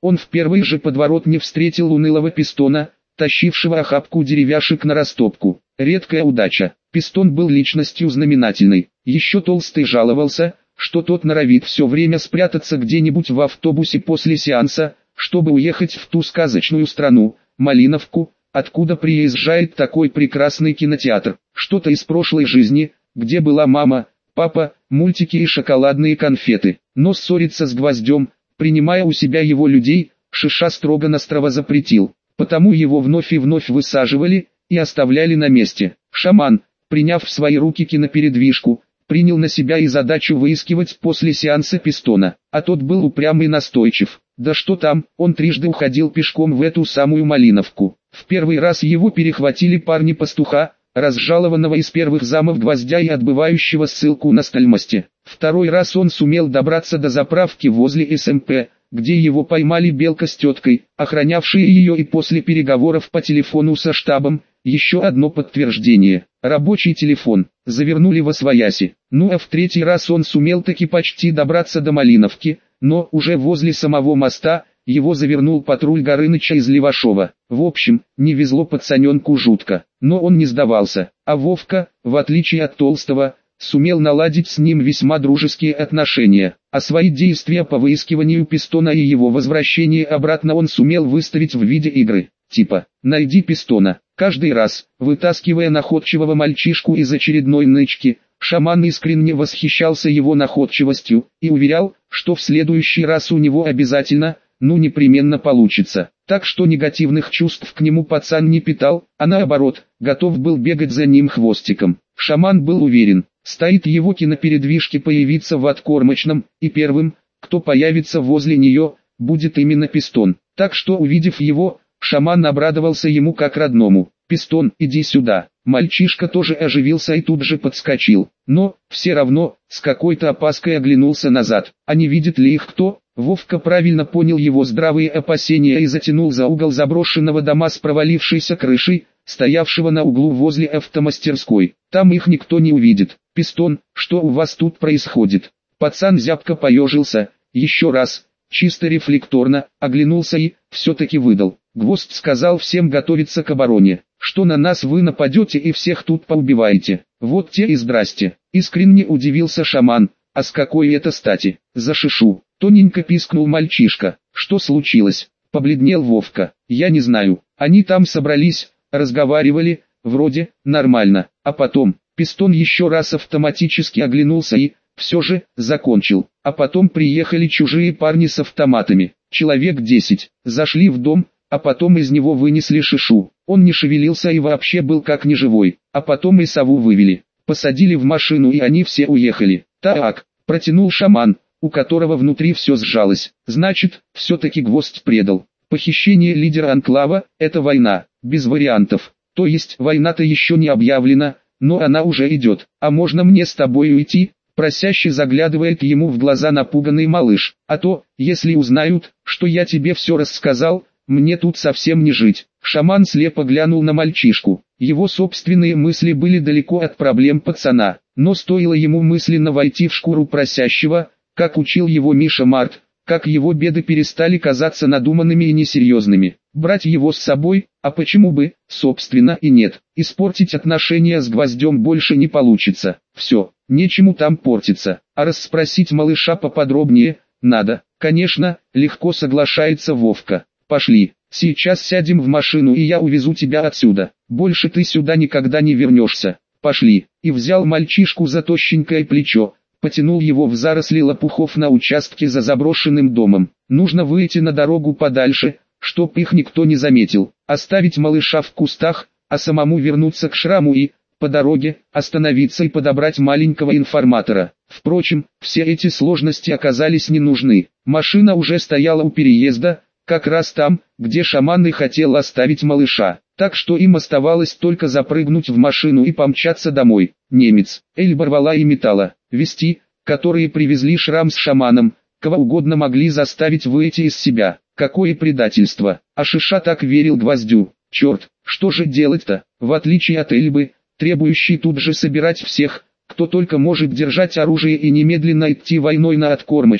Он в первой же подворотне встретил унылого Пистона, тащившего охапку деревяшек на растопку. Редкая удача. Пистон был личностью знаменательной. Еще Толстый жаловался, что тот норовит все время спрятаться где-нибудь в автобусе после сеанса, чтобы уехать в ту сказочную страну, Малиновку, откуда приезжает такой прекрасный кинотеатр. Что-то из прошлой жизни, где была мама, папа, мультики и шоколадные конфеты. Но ссориться с Гвоздем, принимая у себя его людей, Шиша строго-настрого запретил. Потому его вновь и вновь высаживали и оставляли на месте. Шаман, приняв в свои руки кинопередвижку, принял на себя и задачу выискивать после сеанса Пистона, а тот был упрям и настойчив. Да что там, он трижды уходил пешком в эту самую Малиновку. В первый раз его перехватили парни-пастуха, разжалованного из первых замов Гвоздя и отбывающего ссылку на стальмости. Второй раз он сумел добраться до заправки возле СМП, где его поймали Белка с теткой, охранявшие ее, и после переговоров по телефону со штабом, еще одно подтверждение. Рабочий телефон. Завернули восвояси. Ну а в третий раз он сумел таки почти добраться до Малиновки, но уже возле самого моста его завернул патруль Горыныча из Левашова. В общем, не везло пацаненку жутко, но он не сдавался, а Вовка, в отличие от Толстого, сумел наладить с ним весьма дружеские отношения, а свои действия по выискиванию Пистона и его возвращение обратно он сумел выставить в виде игры, типа «найди Пистона». Каждый раз, вытаскивая находчивого мальчишку из очередной нычки, шаман искренне восхищался его находчивостью и уверял, что в следующий раз у него обязательно, непременно получится. Так что негативных чувств к нему пацан не питал, а наоборот, готов был бегать за ним хвостиком. Шаман был уверен, стоит его кинопередвижке появиться в откормочном, и первым, кто появится возле нее, будет именно Пистон. Так что, увидев его, шаман обрадовался ему как родному. «Пистон, иди сюда». Мальчишка тоже оживился и тут же подскочил, но, все равно, с какой-то опаской оглянулся назад. А не видит ли их кто? Вовка правильно понял его здравые опасения и затянул за угол заброшенного дома с провалившейся крышей, стоявшего на углу возле автомастерской. Там их никто не увидит. «Пистон, что у вас тут происходит?» Пацан зябко поежился, еще раз, чисто рефлекторно, оглянулся и, все-таки выдал. Гвоздь сказал всем готовиться к обороне, что на нас вы нападете и всех тут поубиваете. Вот те и здрасте. Искренне удивился шаман, а с какой это стати? За Шишу. Тоненько пискнул мальчишка. Что случилось? Побледнел Вовка. Я не знаю. Они там собрались, разговаривали, вроде, нормально. А потом, Пистон еще раз автоматически оглянулся и, все же, закончил. А потом приехали чужие парни с автоматами. Человек 10. Зашли в дом, а потом из него вынесли Шишу. Он не шевелился и вообще был как неживой. А потом и сову вывели. Посадили в машину и они все уехали. Так, протянул шаман, у которого внутри все сжалось. Значит, все-таки Гвоздь предал. Похищение лидера анклава – это война, без вариантов. То есть война-то еще не объявлена, но она уже идет. А можно мне с тобой уйти? Просяще заглядывает ему в глаза напуганный малыш. А то, если узнают, что я тебе все рассказал, мне тут совсем не жить. Шаман слепо глянул на мальчишку. Его собственные мысли были далеко от проблем пацана, но стоило ему мысленно войти в шкуру просящего, как учил его Миша Март, как его беды перестали казаться надуманными и несерьезными. Брать его с собой, а почему бы, собственно, и нет. Испортить отношения с Гвоздем больше не получится. Все, нечему там портиться. А расспросить малыша поподробнее, надо. Конечно, легко соглашается Вовка. Пошли, сейчас сядем в машину и я увезу тебя отсюда. Больше ты сюда никогда не вернешься. Пошли. И взял мальчишку за тощенькое плечо, потянул его в заросли лопухов на участке за заброшенным домом. Нужно выйти на дорогу подальше, чтоб их никто не заметил. Оставить малыша в кустах, а самому вернуться к Шраму и, по дороге, остановиться и подобрать маленького информатора. Впрочем, все эти сложности оказались не нужны. Машина уже стояла у переезда, как раз там, где шаман и хотел оставить малыша. Так что им оставалось только запрыгнуть в машину и помчаться домой. Немец, Эльба рвала и металла. Вести, которые привезли Шрам с шаманом, кого угодно могли заставить выйти из себя. Какое предательство. А Шиша так верил Гвоздю. Черт, что же делать-то? В отличие от Эльбы, требующей тут же собирать всех, кто только может держать оружие и немедленно идти войной на откормочный,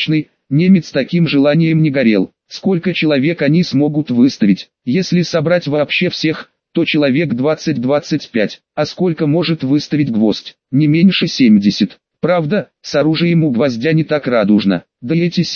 немец таким желанием не горел. Сколько человек они смогут выставить? Если собрать вообще всех, то человек 20-25, а сколько может выставить гвоздь? Не меньше 70. Правда, с оружием у гвоздя не так радужно, да и эти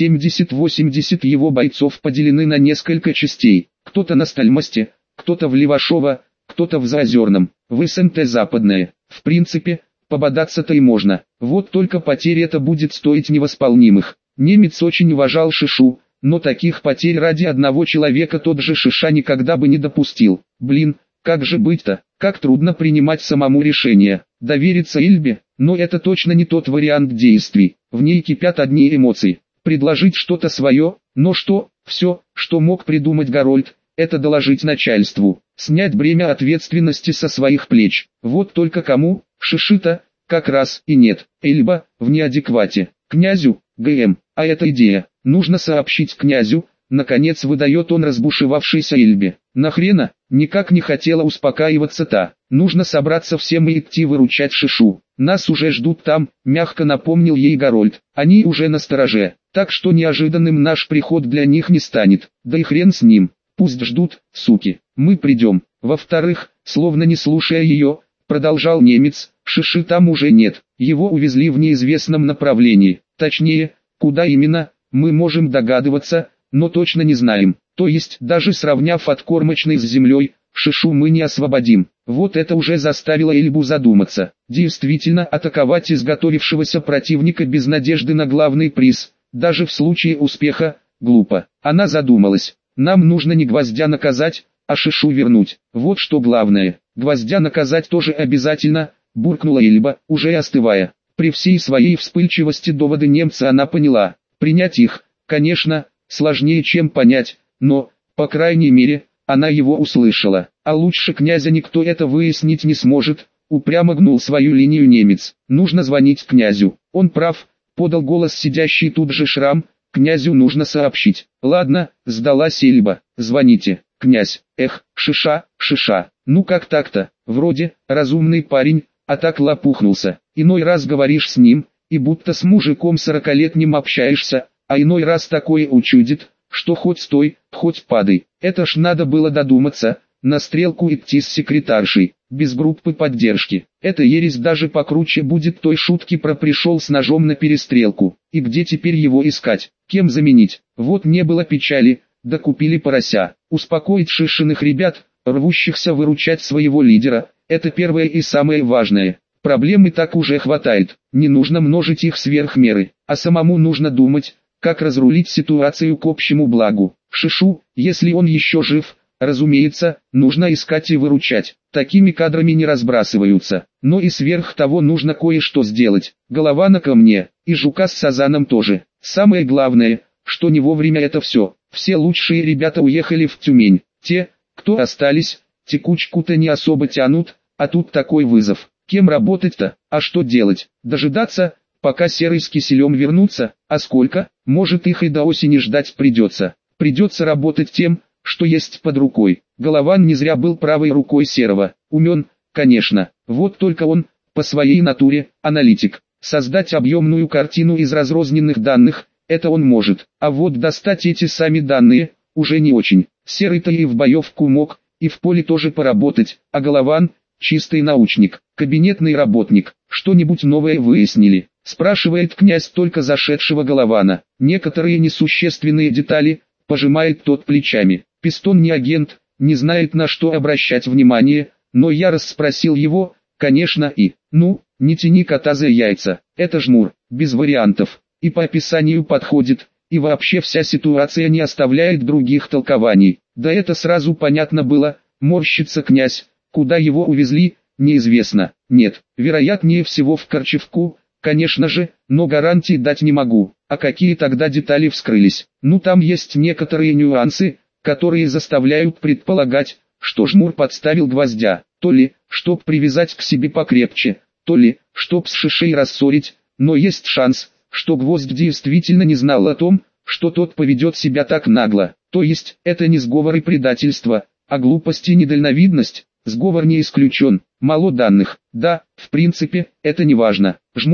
70-80 его бойцов поделены на несколько частей, кто-то на Стальмосте, кто-то в Левашово, кто-то в Заозерном, в СНТ Западное. В принципе, пободаться-то и можно, вот только потери это будет стоить невосполнимых. Немец очень уважал Шишу, но таких потерь ради одного человека тот же Шиша никогда бы не допустил. Блин, как же быть-то, как трудно принимать самому решение, довериться Ильбе, но это точно не тот вариант действий, в ней кипят одни эмоции, предложить что-то свое, но что, все, что мог придумать Гарольд, это доложить начальству, снять бремя ответственности со своих плеч, вот только кому, Шиши-то, как раз и нет, Эльба, в неадеквате, князю, ГМ, а эта идея, нужно сообщить князю, наконец выдает он разбушевавшейся Эльбе. Нахрена, никак не хотела успокаиваться та, нужно собраться всем и идти выручать Шишу. Нас уже ждут там, мягко напомнил ей Гарольд, они уже настороже, так что неожиданным наш приход для них не станет, да и хрен с ним, пусть ждут, суки, мы придем. Во-вторых, словно не слушая ее, продолжал немец, Шиши там уже нет, его увезли в неизвестном направлении, точнее, куда именно, мы можем догадываться, но точно не знаем, то есть даже сравняв откормочный с землей, Шишу мы не освободим. Вот это уже заставило Эльбу задуматься. Действительно, атаковать изготовившегося противника без надежды на главный приз, даже в случае успеха, глупо. Она задумалась, нам нужно не гвоздя наказать, а Шишу вернуть. Вот что главное, гвоздя наказать тоже обязательно, буркнула Эльба, уже остывая. При всей своей вспыльчивости доводы немца она поняла. Принять их, конечно, сложнее чем понять, но, по крайней мере, она его услышала. А лучше князя никто это выяснить не сможет, упрямо гнул свою линию немец. Нужно звонить князю. Он прав, подал голос сидящий тут же Шрам, князю нужно сообщить. Ладно, сдалась Эльба, звоните, князь. Эх, Шиша, ну как так-то, вроде, разумный парень, а так лопухнулся. Иной раз говоришь с ним, и будто с мужиком 40-летним общаешься, а иной раз такое учудит, что хоть стой, хоть падай. Это ж надо было додуматься, на стрелку идти с секретаршей, без группы поддержки. Эта ересь даже покруче будет той шутки про пришел с ножом на перестрелку. И где теперь его искать, кем заменить? Вот не было печали, да купили порося. Успокоить Шишиных ребят, рвущихся выручать своего лидера, это первое и самое важное. Проблем и так уже хватает, не нужно множить их сверх меры, а самому нужно думать, как разрулить ситуацию к общему благу. Шишу, если он еще жив, разумеется, нужно искать и выручать, такими кадрами не разбрасываются, но и сверх того нужно кое-что сделать. Голованок ко мне, и Жука с Сазаном тоже. Самое главное, что не вовремя это все лучшие ребята уехали в Тюмень, те, кто остались, текучку-то не особо тянут, а тут такой вызов. Кем работать-то, а что делать? Дожидаться, пока Серый с Киселем вернутся, а сколько? Может их и до осени ждать придется. Придется работать тем, что есть под рукой. Голован не зря был правой рукой Серого. Умен, конечно, вот только он, по своей натуре, аналитик. Создать объемную картину из разрозненных данных, это он может. А вот достать эти сами данные, уже не очень. Серый-то и в боевку мог, и в поле тоже поработать, а Голован – чистый научник, кабинетный работник. Что-нибудь новое выяснили? Спрашивает князь только зашедшего Голована. Некоторые несущественные детали, пожимает тот плечами. Пистон не агент, не знает на что обращать внимание, но я расспросил его, конечно и, не тяни кота за яйца, это жмур, без вариантов, и по описанию подходит, и вообще вся ситуация не оставляет других толкований. Да это сразу понятно было, морщится князь. Куда его увезли, неизвестно. Нет, вероятнее всего в Корчевку, конечно же, но гарантий дать не могу. А какие тогда детали вскрылись? Там есть некоторые нюансы, которые заставляют предполагать, что жмур подставил гвоздя. То ли, чтоб привязать к себе покрепче, то ли, чтоб с Шишей рассорить, но есть шанс, что гвоздь действительно не знал о том, что тот поведет себя так нагло. То есть, это не сговор и предательство, а глупость и недальновидность. Сговор не исключен, мало данных, да, в принципе, это не важно. Жмур,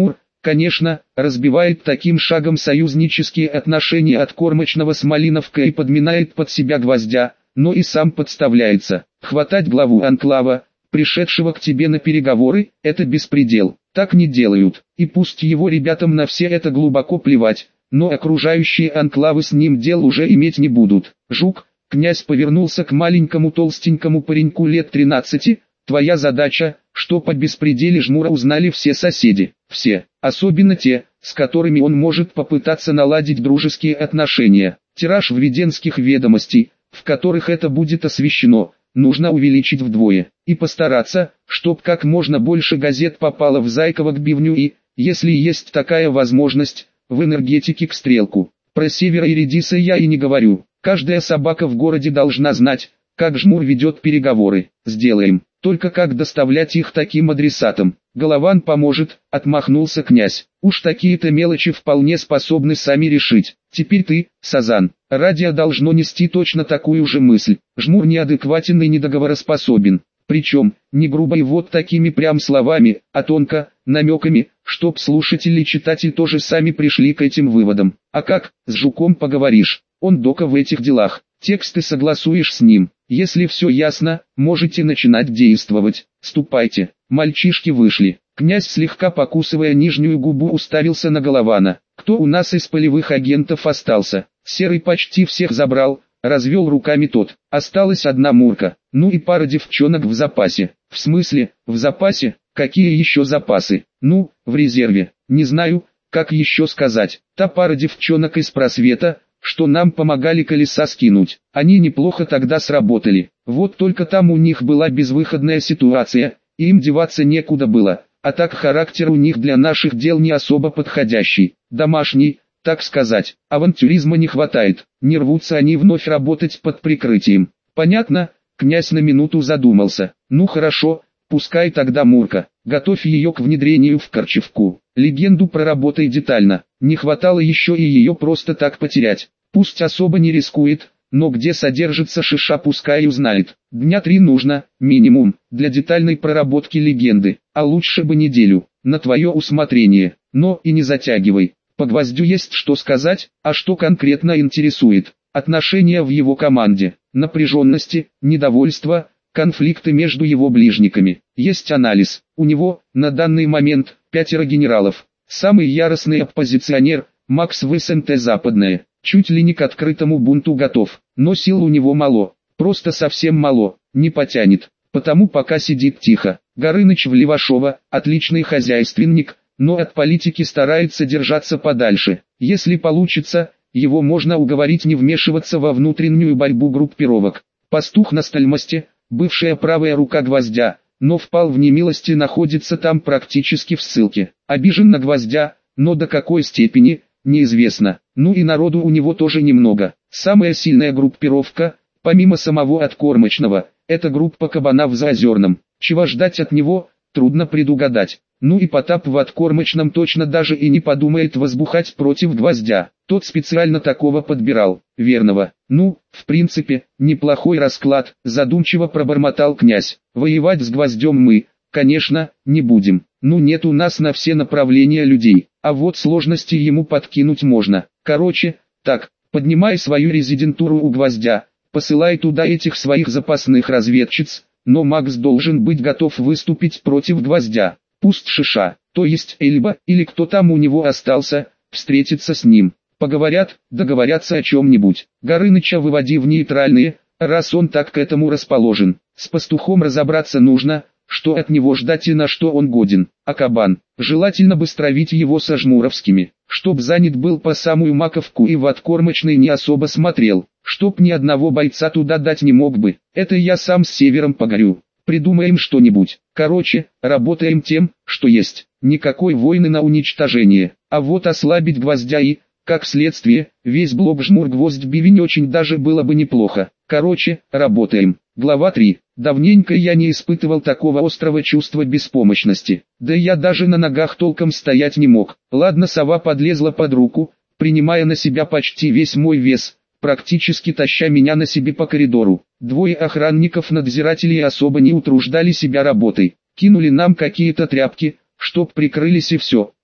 Конечно, разбивает таким шагом союзнические отношения от Кормочного с Малиновкой и подминает под себя Гвоздя, но и сам подставляется. Хватать главу анклава, пришедшего к тебе на переговоры, это беспредел. Так не делают, и пусть его ребятам на все это глубоко плевать, но окружающие анклавы с ним дел уже иметь не будут. Жук, князь повернулся к маленькому толстенькому пареньку лет 13, твоя задача, чтоб о беспределе Жмура узнали все соседи, все, особенно те, с которыми он может попытаться наладить дружеские отношения. Тираж введенских ведомостей, в которых это будет освещено, нужно увеличить вдвое, и постараться, чтоб как можно больше газет попало в Зайково к бивню и, если есть такая возможность, в энергетике к Стрелку. Про Севера и Редиса я и не говорю, каждая собака в городе должна знать, как Жмур ведет переговоры. Сделаем, только как доставлять их таким адресатам. Голован поможет, отмахнулся князь. Уж такие-то мелочи вполне способны сами решить. Теперь ты, Сазан. Радио должно нести точно такую же мысль. Жмур неадекватен и недоговороспособен. Причем, не грубо и вот такими прям словами, а тонко, намеками, чтоб слушатель и читатель тоже сами пришли к этим выводам. А как, с Жуком поговоришь, он дока в этих делах, тексты согласуешь с ним. Если все ясно, можете начинать действовать. Ступайте. Мальчишки вышли. Князь, слегка покусывая нижнюю губу, уставился на Голована. Кто у нас из полевых агентов остался? Серый почти всех забрал, развел руками тот. Осталась одна Мурка, ну и пара девчонок в запасе. В смысле, в запасе? Какие еще запасы? Ну, в резерве. Не знаю, как еще сказать. Та пара девчонок из просвета, что нам помогали колеса скинуть. Они неплохо тогда сработали. Вот только там у них была безвыходная ситуация, и им деваться некуда было. А так характер у них для наших дел не особо подходящий. Домашний, так сказать. Авантюризма не хватает. Не рвутся они вновь работать под прикрытием. Понятно? Князь на минуту задумался. Ну хорошо, пускай тогда Мурка. Готовь ее к внедрению в Корчевку. Легенду проработай детально. Не хватало еще и ее просто так потерять. Пусть особо не рискует, но где содержится Шиша, пускай узнает. Дня 3 нужно, минимум, для детальной проработки легенды, а лучше бы неделю, на твое усмотрение. Но и не затягивай. По Гвоздю есть что сказать, а что конкретно интересует. Отношения в его команде, напряженности, недовольство, конфликты между его ближниками. Есть анализ. У него, на данный момент, 5 генералов. Самый яростный оппозиционер, Макс в СНТ Западное. Чуть ли не к открытому бунту готов, но сил у него мало, просто совсем мало, не потянет, потому пока сидит тихо. Горыныч в Левашова, отличный хозяйственник, но от политики старается держаться подальше. Если получится, его можно уговорить не вмешиваться во внутреннюю борьбу группировок. Пастух на Стальмосте, бывшая правая рука Гвоздя, но впал в немилость и находится там практически в ссылке. Обижен на Гвоздя, но до какой степени, неизвестно. Ну и народу у него тоже немного. Самая сильная группировка, помимо самого Откормочного, это группа Кабана в Заозерном. Чего ждать от него, трудно предугадать. Ну и Потап в Откормочном точно даже и не подумает возбухать против Гвоздя. Тот специально такого подбирал, верного. Ну, в принципе, неплохой расклад, задумчиво пробормотал князь. Воевать с Гвоздем мы, конечно, не будем. Ну нет у нас на все направления людей, а вот сложности ему подкинуть можно. Короче, так, поднимай свою резидентуру у Гвоздя, посылай туда этих своих запасных разведчиц, но Макс должен быть готов выступить против Гвоздя. Пусть Шиша, то есть Эльба, или кто там у него остался, встретится с ним. Поговорят, договорятся о чем-нибудь. Горыныча выводи в нейтральные, раз он так к этому расположен. С пастухом разобраться нужно, что от него ждать и на что он годен. А кабан, желательно бы стравить его со жмуровскими, чтоб занят был по самую маковку и в Откормочный не особо смотрел, чтоб ни одного бойца туда дать не мог бы. Это я сам с Севером поговорю. Придумаем что-нибудь. Короче, работаем тем, что есть. Никакой войны на уничтожение. А вот ослабить Гвоздя и, как следствие, весь блок Жмур-Гвоздь-Бивень очень даже было бы неплохо. Короче, работаем. Глава 3. Давненько я не испытывал такого острого чувства беспомощности. Да я даже на ногах толком стоять не мог. Ладно, сова подлезла под руку, принимая на себя почти весь мой вес, практически таща меня на себе по коридору. Двое охранников-надзирателей особо не утруждали себя работой. Кинули нам какие-то тряпки, чтоб прикрылись и все.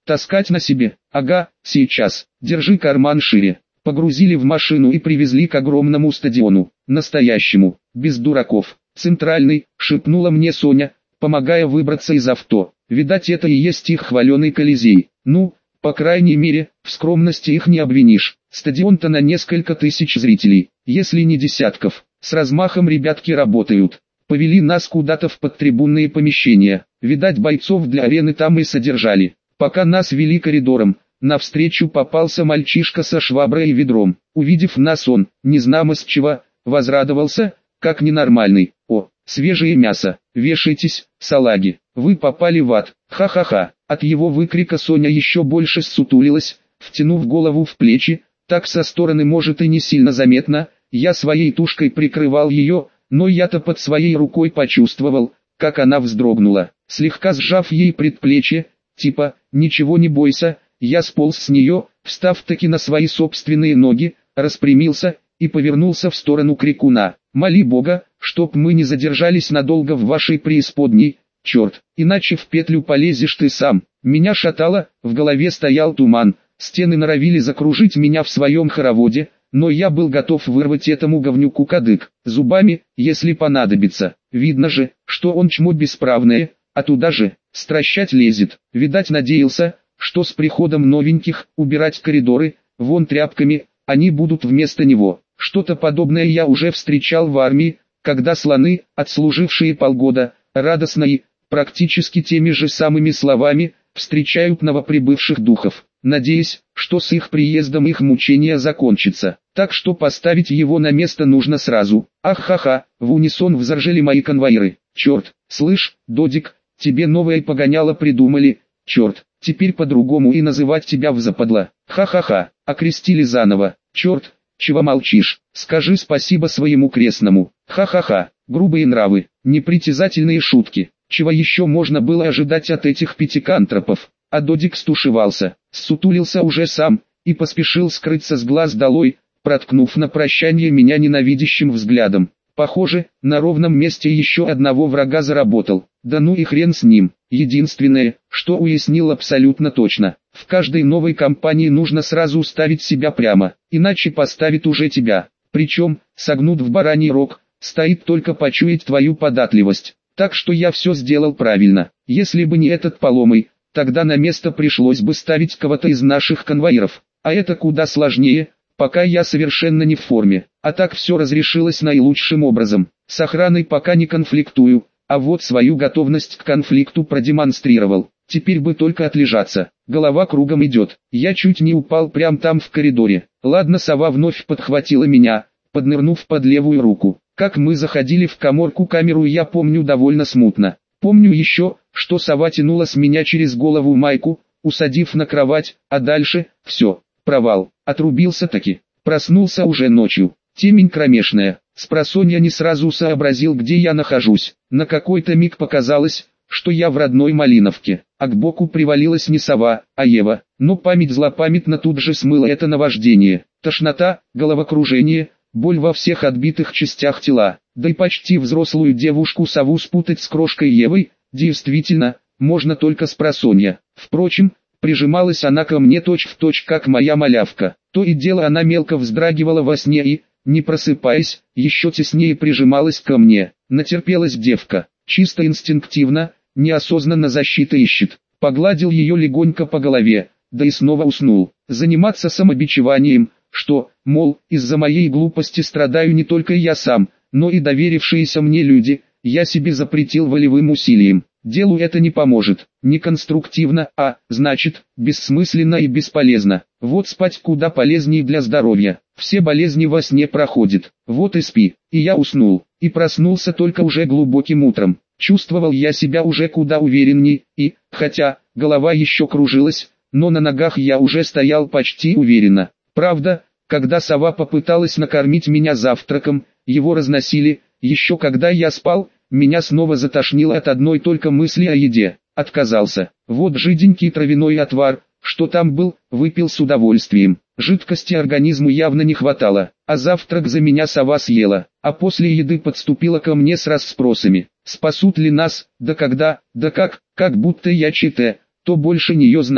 Таскать на себе? Ага, сейчас. Держи карман шире. Погрузили в машину и привезли к огромному стадиону. Настоящему, без дураков. Центральный, шепнула мне Соня, помогая выбраться из авто. Видать, это и есть их хваленый Колизей. Ну, по крайней мере, в скромности их не обвинишь. Стадион-то на несколько тысяч зрителей, если не десятков. С размахом ребятки работают. Повели нас куда-то в подтрибунные помещения. Видать, бойцов для арены там и содержали. Пока нас вели коридором, навстречу попался мальчишка со шваброй и ведром. Увидев нас он, незнамо с чего, возрадовался, как ненормальный. О, свежее мясо, вешайтесь, салаги, вы попали в ад, ха-ха-ха. От его выкрика Соня еще больше ссутулилась, втянув голову в плечи, так со стороны может и не сильно заметно, я своей тушкой прикрывал ее, но я-то под своей рукой почувствовал, как она вздрогнула, слегка сжав ей предплечье, типа, ничего не бойся, я сполз с нее, встав таки на свои собственные ноги, распрямился и повернулся в сторону крикуна. Моли Бога, чтоб мы не задержались надолго в вашей преисподней, черт, иначе в петлю полезешь ты сам. Меня шатало, в голове стоял туман, стены норовили закружить меня в своем хороводе, но я был готов вырвать этому говнюку кадык, зубами, если понадобится. Видно же, что он чмо бесправное, а туда же, стращать лезет. Видать, надеялся, что с приходом новеньких, убирать коридоры, вон тряпками, они будут вместо него. Что-то подобное я уже встречал в армии, когда слоны, отслужившие полгода, радостно и, практически теми же самыми словами, встречают новоприбывших духов, надеясь, что с их приездом их мучения закончатся. Так что поставить его на место нужно сразу. Ах-ха-ха, в унисон взоржали мои конвоиры. Черт, слышь, Додик, тебе новое погоняло придумали, черт, теперь по-другому и называть тебя взападло. Ха-ха-ха, окрестили заново. Черт, чего молчишь, скажи спасибо своему крестному. Ха-ха-ха, грубые нравы, непритязательные шутки. Чего еще можно было ожидать от этих пятикантропов? А Додик стушевался, ссутулился уже сам, и поспешил скрыться с глаз долой, проткнув на прощание меня ненавидящим взглядом. Похоже, на ровном месте еще одного врага заработал. Да ну и хрен с ним. Единственное, что уяснил абсолютно точно, в каждой новой компании нужно сразу ставить себя прямо, иначе поставит уже тебя. Причем, согнут в бараний рог, стоит только почуять твою податливость. Так что я все сделал правильно. Если бы не этот поломый, тогда на место пришлось бы ставить кого-то из наших конвоиров. А это куда сложнее, пока я совершенно не в форме. А так все разрешилось наилучшим образом. С охраной пока не конфликтую, а вот свою готовность к конфликту продемонстрировал. Теперь бы только отлежаться. Голова кругом идет. Я чуть не упал прямо там в коридоре. Ладно, сова вновь подхватила меня, поднырнув под левую руку. Как мы заходили в камеру, я помню довольно смутно. Помню еще, что сова тянула с меня через голову майку, усадив на кровать, а дальше, все, провал. Отрубился таки. Проснулся уже ночью. Темень кромешная. Спросонья не сразу сообразил, где я нахожусь. На какой-то миг показалось, что я в родной Малиновке, а к боку привалилась не сова, а Ева. Но память злопамятно тут же смыла это наваждение. Тошнота, головокружение, боль во всех отбитых частях тела. Да и почти взрослую девушку-сову спутать с крошкой Евой, действительно, можно только спросонья. Впрочем, прижималась она ко мне точь-в-точь, как моя малявка. То и дело она мелко вздрагивала во сне и, не просыпаясь, еще теснее прижималась ко мне. Натерпелась девка, чисто инстинктивно, неосознанно защита ищет. Погладил ее легонько по голове, да и снова уснул. Заниматься самобичеванием, что, мол, из-за моей глупости страдаю не только я сам, но и доверившиеся мне люди, я себе запретил волевым усилием. Делу это не поможет, не конструктивно, а, значит, бессмысленно и бесполезно. Вот спать куда полезнее для здоровья. Все болезни во сне проходят. Вот и спи. И я уснул, и проснулся только уже глубоким утром. Чувствовал я себя уже куда уверенней, и, хотя, голова еще кружилась, но на ногах я уже стоял почти уверенно. Правда, когда сова попыталась накормить меня завтраком, его разносили, еще когда я спал, меня снова затошнило от одной только мысли о еде. Отказался. Вот жиденький травяной отвар, что там был, выпил с удовольствием. Жидкости организму явно не хватало, а завтрак за меня сова съела, а после еды подступила ко мне с расспросами. Спасут ли нас, да когда, да как будто я читая, то больше нее знаю.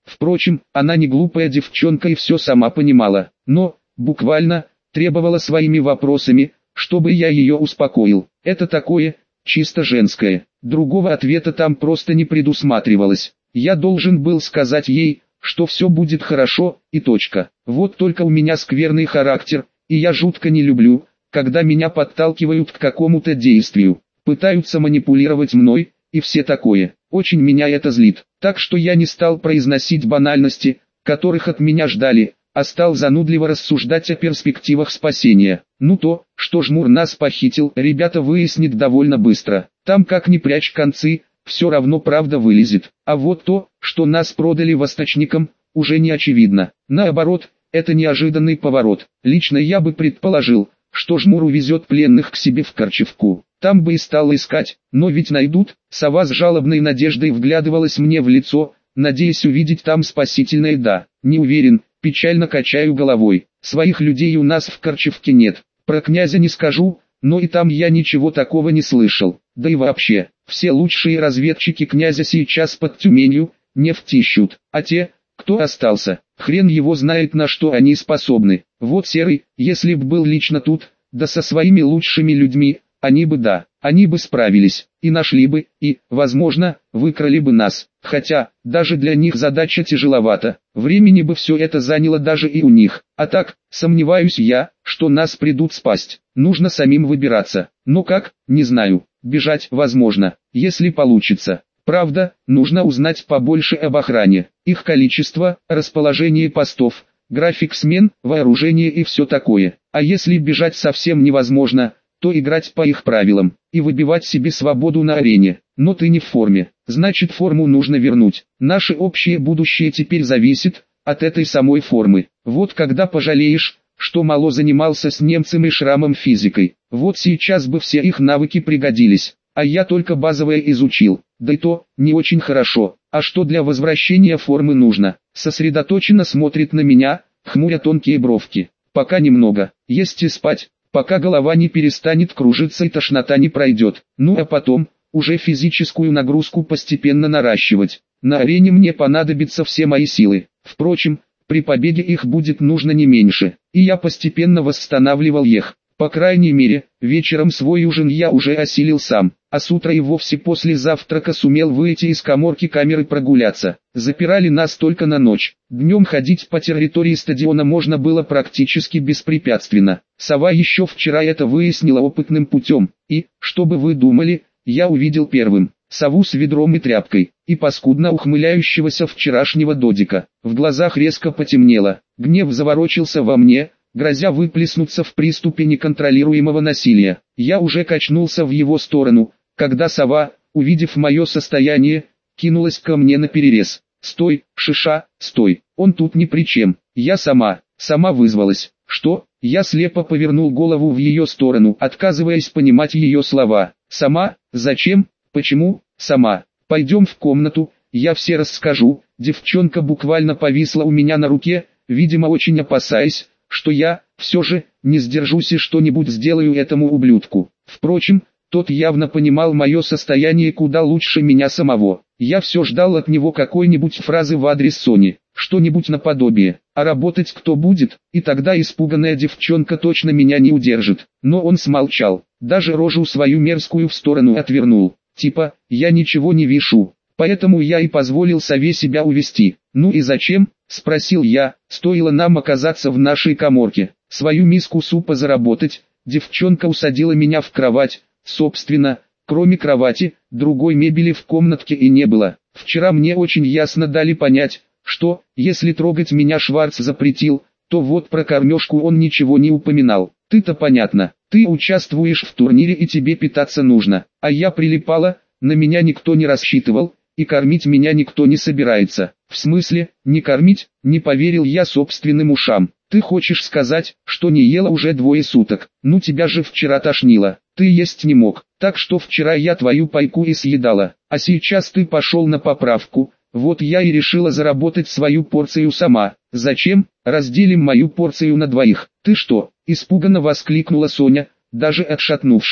Впрочем, она не глупая девчонка и все сама понимала, но, буквально, требовала своими вопросами, чтобы я ее успокоил. Это такое, чисто женское. Другого ответа там просто не предусматривалось. Я должен был сказать ей, что все будет хорошо, и точка. Вот только у меня скверный характер, и я жутко не люблю, когда меня подталкивают к какому-то действию, пытаются манипулировать мной, и все такое. Очень меня это злит. Так что я не стал произносить банальности, которых от меня ждали, а стал занудливо рассуждать о перспективах спасения. Ну то, что Жмур нас похитил, ребята выяснит довольно быстро. Там как ни прячь концы, все равно правда вылезет. А вот то, что нас продали восточникам, уже не очевидно. Наоборот, это неожиданный поворот. Лично я бы предположил, что Жмур увезет пленных к себе в Корчевку. Там бы и стал искать, но ведь найдут. Сова с жалобной надеждой вглядывалась мне в лицо, надеясь увидеть там спасительное «да». Не уверен, печально качаю головой. Своих людей у нас в Корчевке нет. Про князя не скажу, но и там я ничего такого не слышал. Да и вообще, все лучшие разведчики князя сейчас под Тюменью, нефть ищут, а те, кто остался, хрен его знает на что они способны. Вот Серый, если б был лично тут, да со своими лучшими людьми, они бы справились, и нашли бы, и, возможно, выкрали бы нас. Хотя, даже для них задача тяжеловата, времени бы все это заняло даже и у них. А так, сомневаюсь я, что нас придут спасть. Нужно самим выбираться. Но как, не знаю. Бежать возможно, если получится. Правда, нужно узнать побольше об охране, их количество, расположение постов, график смен, вооружение и все такое. А если бежать совсем невозможно, то играть по их правилам и выбивать себе свободу на арене. Но ты не в форме, значит форму нужно вернуть. Наше общее будущее теперь зависит от этой самой формы. Вот когда пожалеешь, что мало занимался с немцами Шрамом физикой. Вот сейчас бы все их навыки пригодились, а я только базовое изучил, да и то, не очень хорошо. А что для возвращения формы нужно? Сосредоточенно смотрит на меня, хмуря тонкие бровки. Пока немного, есть и спать, пока голова не перестанет кружиться и тошнота не пройдет. Ну а потом, уже физическую нагрузку постепенно наращивать. На арене мне понадобятся все мои силы. Впрочем, при победе их будет нужно не меньше, и я постепенно восстанавливал их. По крайней мере, вечером свой ужин я уже осилил сам, а с утра и вовсе после завтрака сумел выйти из каморки камеры прогуляться. Запирали нас только на ночь. Днем ходить по территории стадиона можно было практически беспрепятственно. Сова еще вчера это выяснила опытным путем, и, что бы вы думали, я увидел первым. Сову с ведром и тряпкой, и паскудно ухмыляющегося вчерашнего додика. В глазах резко потемнело, гнев заворочился во мне, грозя выплеснуться в приступе неконтролируемого насилия. Я уже качнулся в его сторону, когда сова, увидев мое состояние, кинулась ко мне наперерез. «Стой, Шиша, стой, он тут ни при чем, я сама вызвалась». «Что?» Я слепо повернул голову в ее сторону, отказываясь понимать ее слова. «Сама? Зачем? Почему? Сама. Пойдем в комнату, я все расскажу». Девчонка буквально повисла у меня на руке, видимо очень опасаясь, что я, все же, не сдержусь и что-нибудь сделаю этому ублюдку. Впрочем, тот явно понимал мое состояние куда лучше меня самого. Я все ждал от него какой-нибудь фразы в адрес Сони, что-нибудь наподобие. А работать кто будет, и тогда испуганная девчонка точно меня не удержит. Но он смолчал, даже рожу свою мерзкую в сторону отвернул. Типа, я ничего не вешу. Поэтому я и позволил сове себя увести. «Ну и зачем?» – спросил я. «Стоило нам оказаться в нашей каморке, свою миску супа заработать». Девчонка усадила меня в кровать. Собственно, кроме кровати, другой мебели в комнатке и не было. Вчера мне очень ясно дали понять, что, если трогать меня Шварц запретил, то вот про кормежку он ничего не упоминал. Ты-то понятно, ты участвуешь в турнире и тебе питаться нужно, а я прилипала, на меня никто не рассчитывал, и кормить меня никто не собирается. В смысле, не кормить? Не поверил я собственным ушам. Ты хочешь сказать, что не ела уже 2 суток? Ну тебя же вчера тошнило, ты есть не мог, так что вчера я твою пайку и съедала, а сейчас ты пошел на поправку. Вот я и решила заработать свою порцию сама. Зачем? Разделим мою порцию на 2. Ты что? Испуганно воскликнула Соня, даже отшатнувшись.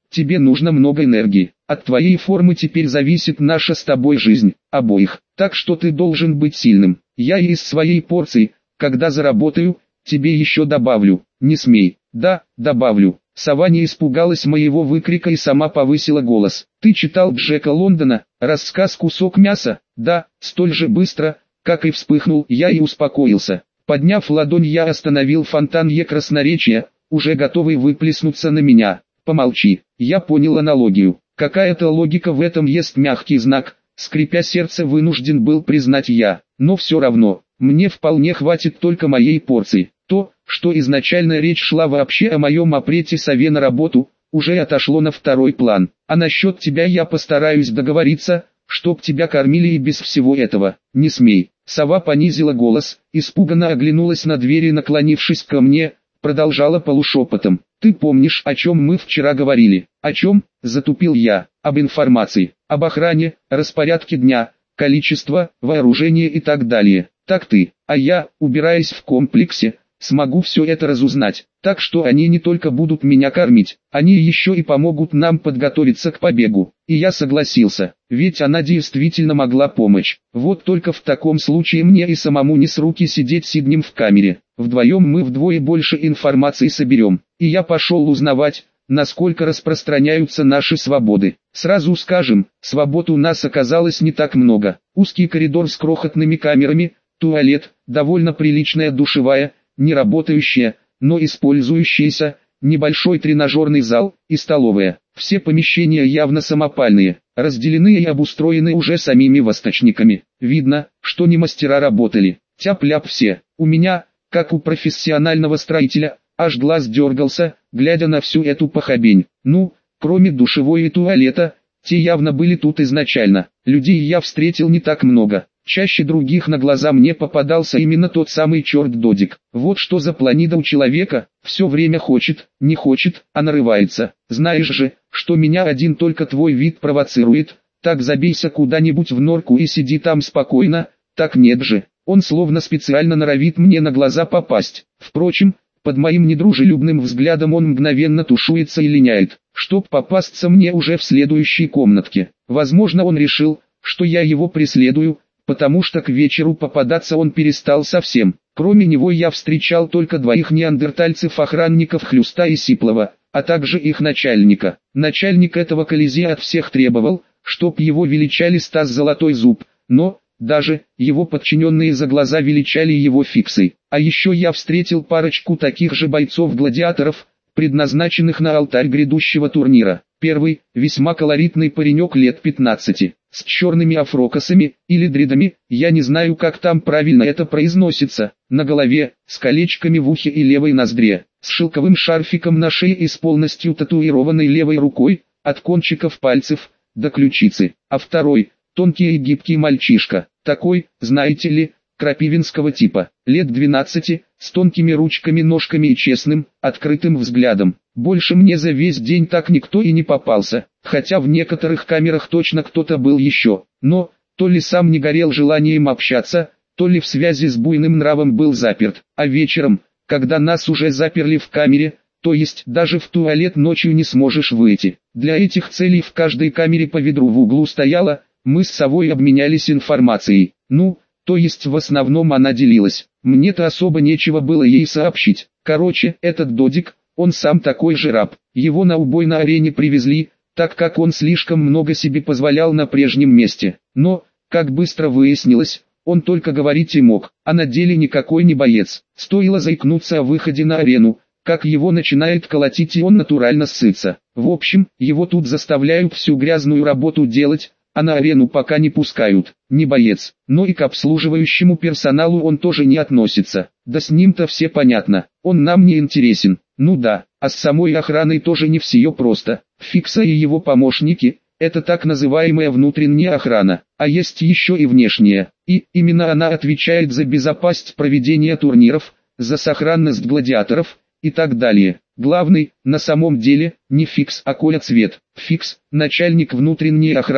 тебе нужно много энергии. От твоей формы теперь зависит наша с тобой жизнь, обоих. Так что ты должен быть сильным. Я из своей порции, когда заработаю, тебе еще добавлю. Не смей. Да, добавлю. Сова не испугалась моего выкрика и сама повысила голос. Ты читал Джека Лондона, рассказ «Кусок мяса»? Да, столь же быстро, как и вспыхнул я и успокоился. Подняв ладонь, я остановил фонтан красноречия, уже готовый выплеснуться на меня. Помолчи, я понял аналогию. Какая-то логика в этом есть, мягкий знак, скрипя сердце вынужден был признать я. Но все равно, мне вполне хватит только моей порции. То, что изначально речь шла вообще о моем апрете сове на работу, уже отошло на второй план. А насчет тебя я постараюсь договориться, чтоб тебя кормили и без всего этого. Не смей. Сова понизила голос, испуганно оглянулась на дверь и, наклонившись ко мне, продолжала полушепотом. Ты помнишь, о чем мы вчера говорили? О чем? Затупил я. Об информации, об охране, распорядке дня, количество, вооружение и так далее. Так ты, а я, убираясь в комплексе, смогу все это разузнать. Так что они не только будут меня кормить, они еще и помогут нам подготовиться к побегу. И я согласился, ведь она действительно могла помочь. Вот только в таком случае мне и самому не с руки сидеть сиднем в камере. Вдвоем мы вдвое больше информации соберем. И я пошел узнавать, насколько распространяются наши свободы. Сразу скажем, свобод у нас оказалось не так много. Узкий коридор с крохотными камерами, туалет, довольно приличная душевая, не работающая, но использующаяся, небольшой тренажерный зал и столовая. Все помещения явно самопальные, разделены и обустроены уже самими восточниками. Видно, что не мастера работали. Тяп-ляп все. У меня, как у профессионального строителя, аж глаз дергался, глядя на всю эту похабень. Ну, кроме душевой и туалета, те явно были тут изначально. Людей я встретил не так много. Чаще других на глаза мне попадался именно тот самый черт Додик. Вот что за планида у человека, все время хочет, не хочет, а нарывается. Знаешь же, что меня один только твой вид провоцирует, так забейся куда-нибудь в норку и сиди там спокойно, так нет же. Он словно специально норовит мне на глаза попасть. Впрочем, под моим недружелюбным взглядом он мгновенно тушуется и линяет, чтоб попасться мне уже в следующей комнатке. Возможно, он решил, что я его преследую, потому что к вечеру попадаться он перестал совсем. Кроме него я встречал только двоих неандертальцев-охранников Хлюста и Сиплова, а также их начальника. Начальник этого Колизея от всех требовал, чтоб его величали Стас Золотой Зуб, но даже его подчиненные за глаза величали его Фиксой. А еще я встретил парочку таких же бойцов-гладиаторов, предназначенных на алтарь грядущего турнира. Первый, весьма колоритный паренек лет 15, с черными афрокосами, или дредами, я не знаю, как там правильно это произносится, на голове, с колечками в ухе и левой ноздре, с шелковым шарфиком на шее и с полностью татуированной левой рукой, от кончиков пальцев до ключицы. А второй, тонкий и гибкий мальчишка, такой, знаете ли, крапивинского типа, лет 12, с тонкими ручками-ножками и честным, открытым взглядом. Больше мне за весь день так никто и не попался, хотя в некоторых камерах точно кто-то был еще. Но, то ли сам не горел желанием общаться, то ли в связи с буйным нравом был заперт. А вечером, когда нас уже заперли в камере, то есть даже в туалет ночью не сможешь выйти. Для этих целей в каждой камере по ведру в углу стояло, мы с совой обменялись информацией. Ну, то есть в основном она делилась. Мне-то особо нечего было ей сообщить. Короче, этот Додик, он сам такой же раб. Его на убой на арене привезли, так как он слишком много себе позволял на прежнем месте. Но, как быстро выяснилось, он только говорить и мог, а на деле никакой не боец. Стоило заикнуться о выходе на арену, как его начинает колотить и он натурально ссытся. В общем, его тут заставляют всю грязную работу делать, а на арену пока не пускают. Не боец, но и к обслуживающему персоналу он тоже не относится. Да с ним-то все понятно, он нам не интересен. Ну да, а с самой охраной тоже не все просто. Фикса и его помощники – это так называемая внутренняя охрана, а есть еще и внешняя. И именно она отвечает за безопасность проведения турниров, за сохранность гладиаторов и так далее. Главный, на самом деле, не Фикс, а Коля Цвет. Фикс – начальник внутренней охраны,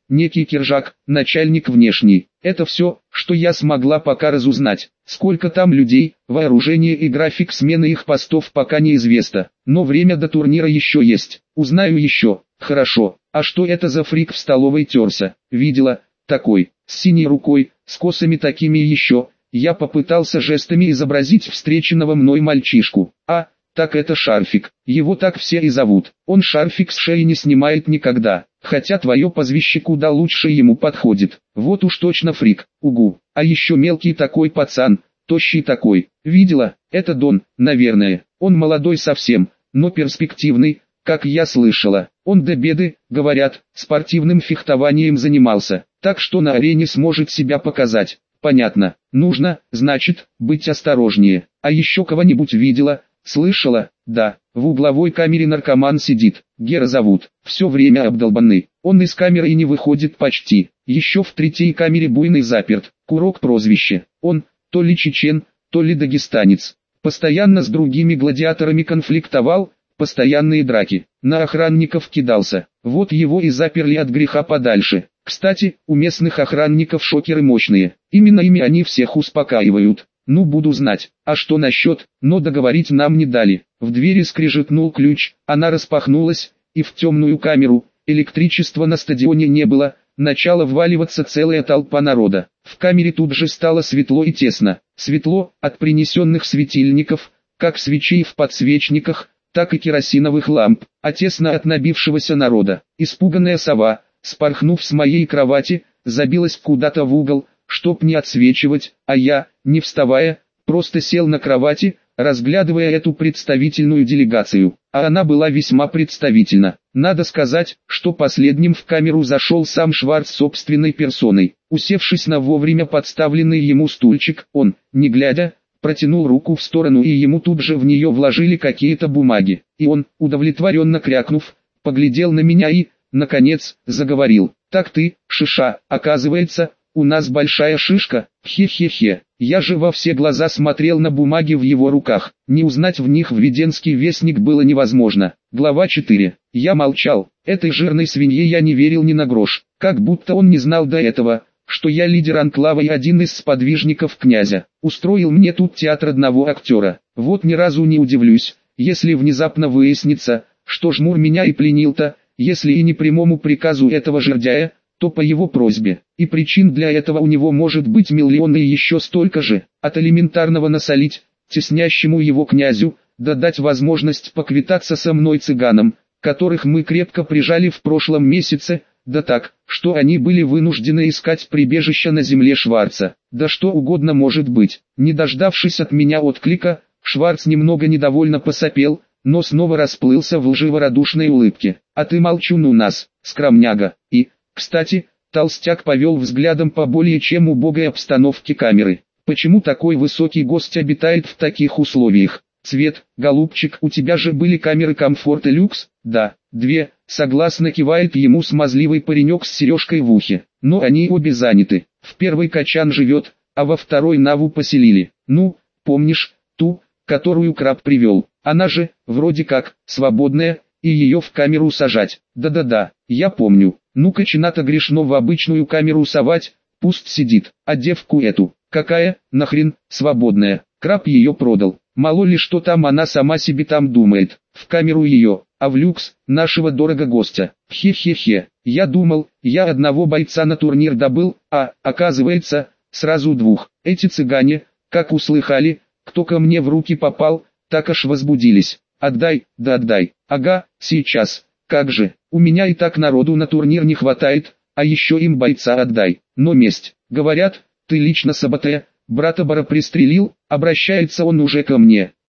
некий Киржак, начальник внешний. Это все, что я смогла пока разузнать. Сколько там людей, вооружение и график смены их постов пока неизвестно. Но время до турнира еще есть. Узнаю еще. Хорошо. А что это за фрик в столовой терся? Видела. Такой, с синей рукой, с косами такими еще. Я попытался жестами изобразить встреченного мной мальчишку. А, так это Шарфик. Его так все и зовут. Он Шарфик с шеи не снимает никогда. Хотя твое прозвище куда лучше ему подходит. Вот уж точно фрик. Угу. А еще мелкий такой пацан. Тощий такой. Видела? Это Дон, наверное. Он молодой совсем, но перспективный, как я слышала. Он до беды, говорят, спортивным фехтованием занимался. Так что на арене сможет себя показать. Понятно. Нужно, значит, быть осторожнее. А еще кого-нибудь видела? Слышала? Да. В угловой камере наркоман сидит. Гера зовут. Все время обдолбанный. Он из камеры и не выходит почти. Еще в третьей камере буйный заперт. Курок прозвище. Он, то ли чечен, то ли дагестанец. Постоянно с другими гладиаторами конфликтовал. Постоянные драки. На охранников кидался. Вот его и заперли от греха подальше. Кстати, у местных охранников шокеры мощные. Именно ими они всех успокаивают. Ну буду знать. А что насчет, но договорить нам не дали. В двери скрежетнул ключ, она распахнулась, и в темную камеру, электричества на стадионе не было, начала вваливаться целая толпа народа. В камере тут же стало светло и тесно. Светло от принесенных светильников, как свечей в подсвечниках, так и керосиновых ламп, а тесно от набившегося народа. Испуганная сова, спорхнув с моей кровати, забилась куда-то в угол, чтоб не отсвечивать, а я, не вставая, просто сел на кровати, разглядывая эту представительную делегацию. А она была весьма представительна. Надо сказать, что последним в камеру зашел сам Шварц собственной персоной. Усевшись на вовремя подставленный ему стульчик, он, не глядя, протянул руку в сторону, и ему тут же в нее вложили какие-то бумаги. И он, удовлетворенно крякнув, поглядел на меня и, наконец, заговорил. «Так ты, Шиша, оказывается, у нас большая шишка, хе-хе-хе». Я же во все глаза смотрел на бумаги в его руках. Не узнать в них Введенский вестник было невозможно. Глава 4. Я молчал. Этой жирной свинье я не верил ни на грош. Как будто он не знал до этого, что я лидер анклава и один из сподвижников князя. Устроил мне тут театр одного актера. Вот ни разу не удивлюсь, если внезапно выяснится, что Жмур меня и пленил-то, если и не прямому приказу этого жердяя, то по его просьбе. И причин для этого у него может быть миллионы и еще столько же. От элементарного насолить, теснящему его князю, да дать возможность поквитаться со мной цыганам, которых мы крепко прижали в прошлом месяце, да так, что они были вынуждены искать прибежище на земле Шварца. Да что угодно может быть. Не дождавшись от меня отклика, Шварц немного недовольно посопел, но снова расплылся в лживо-радушной улыбке. «А ты молчун у нас, скромняга». И, кстати, толстяк повел взглядом по более чем убогой обстановке камеры. «Почему такой высокий гость обитает в таких условиях? Цвет, голубчик, у тебя же были камеры комфорта люкс?» «Да, 2, согласно кивает ему смазливый паренек с сережкой в ухе. «Но они обе заняты. В первой Качан живет, а во второй Наву поселили. Ну, помнишь, ту, которую Краб привел? Она же, вроде как, свободная, и ее в камеру сажать». «Да-да-да, я помню. Ну-ка, Чината грешно в обычную камеру совать, пусть сидит. А девку эту, какая, нахрен, свободная? Краб ее продал. Мало ли что там она сама себе там думает. В камеру ее, а в люкс, нашего дорого гостя. Хе-хе-хе. Я думал, я одного бойца на турнир добыл, а, оказывается, сразу 2. Эти цыгане, как услыхали, кто ко мне в руки попал, так аж возбудились. Отдай, да отдай. Ага, сейчас. Как же, у меня и так народу на турнир не хватает, а еще им бойца отдай. Но месть, говорят, ты лично Саботе, брата Бара пристрелил, обращается он уже ко мне.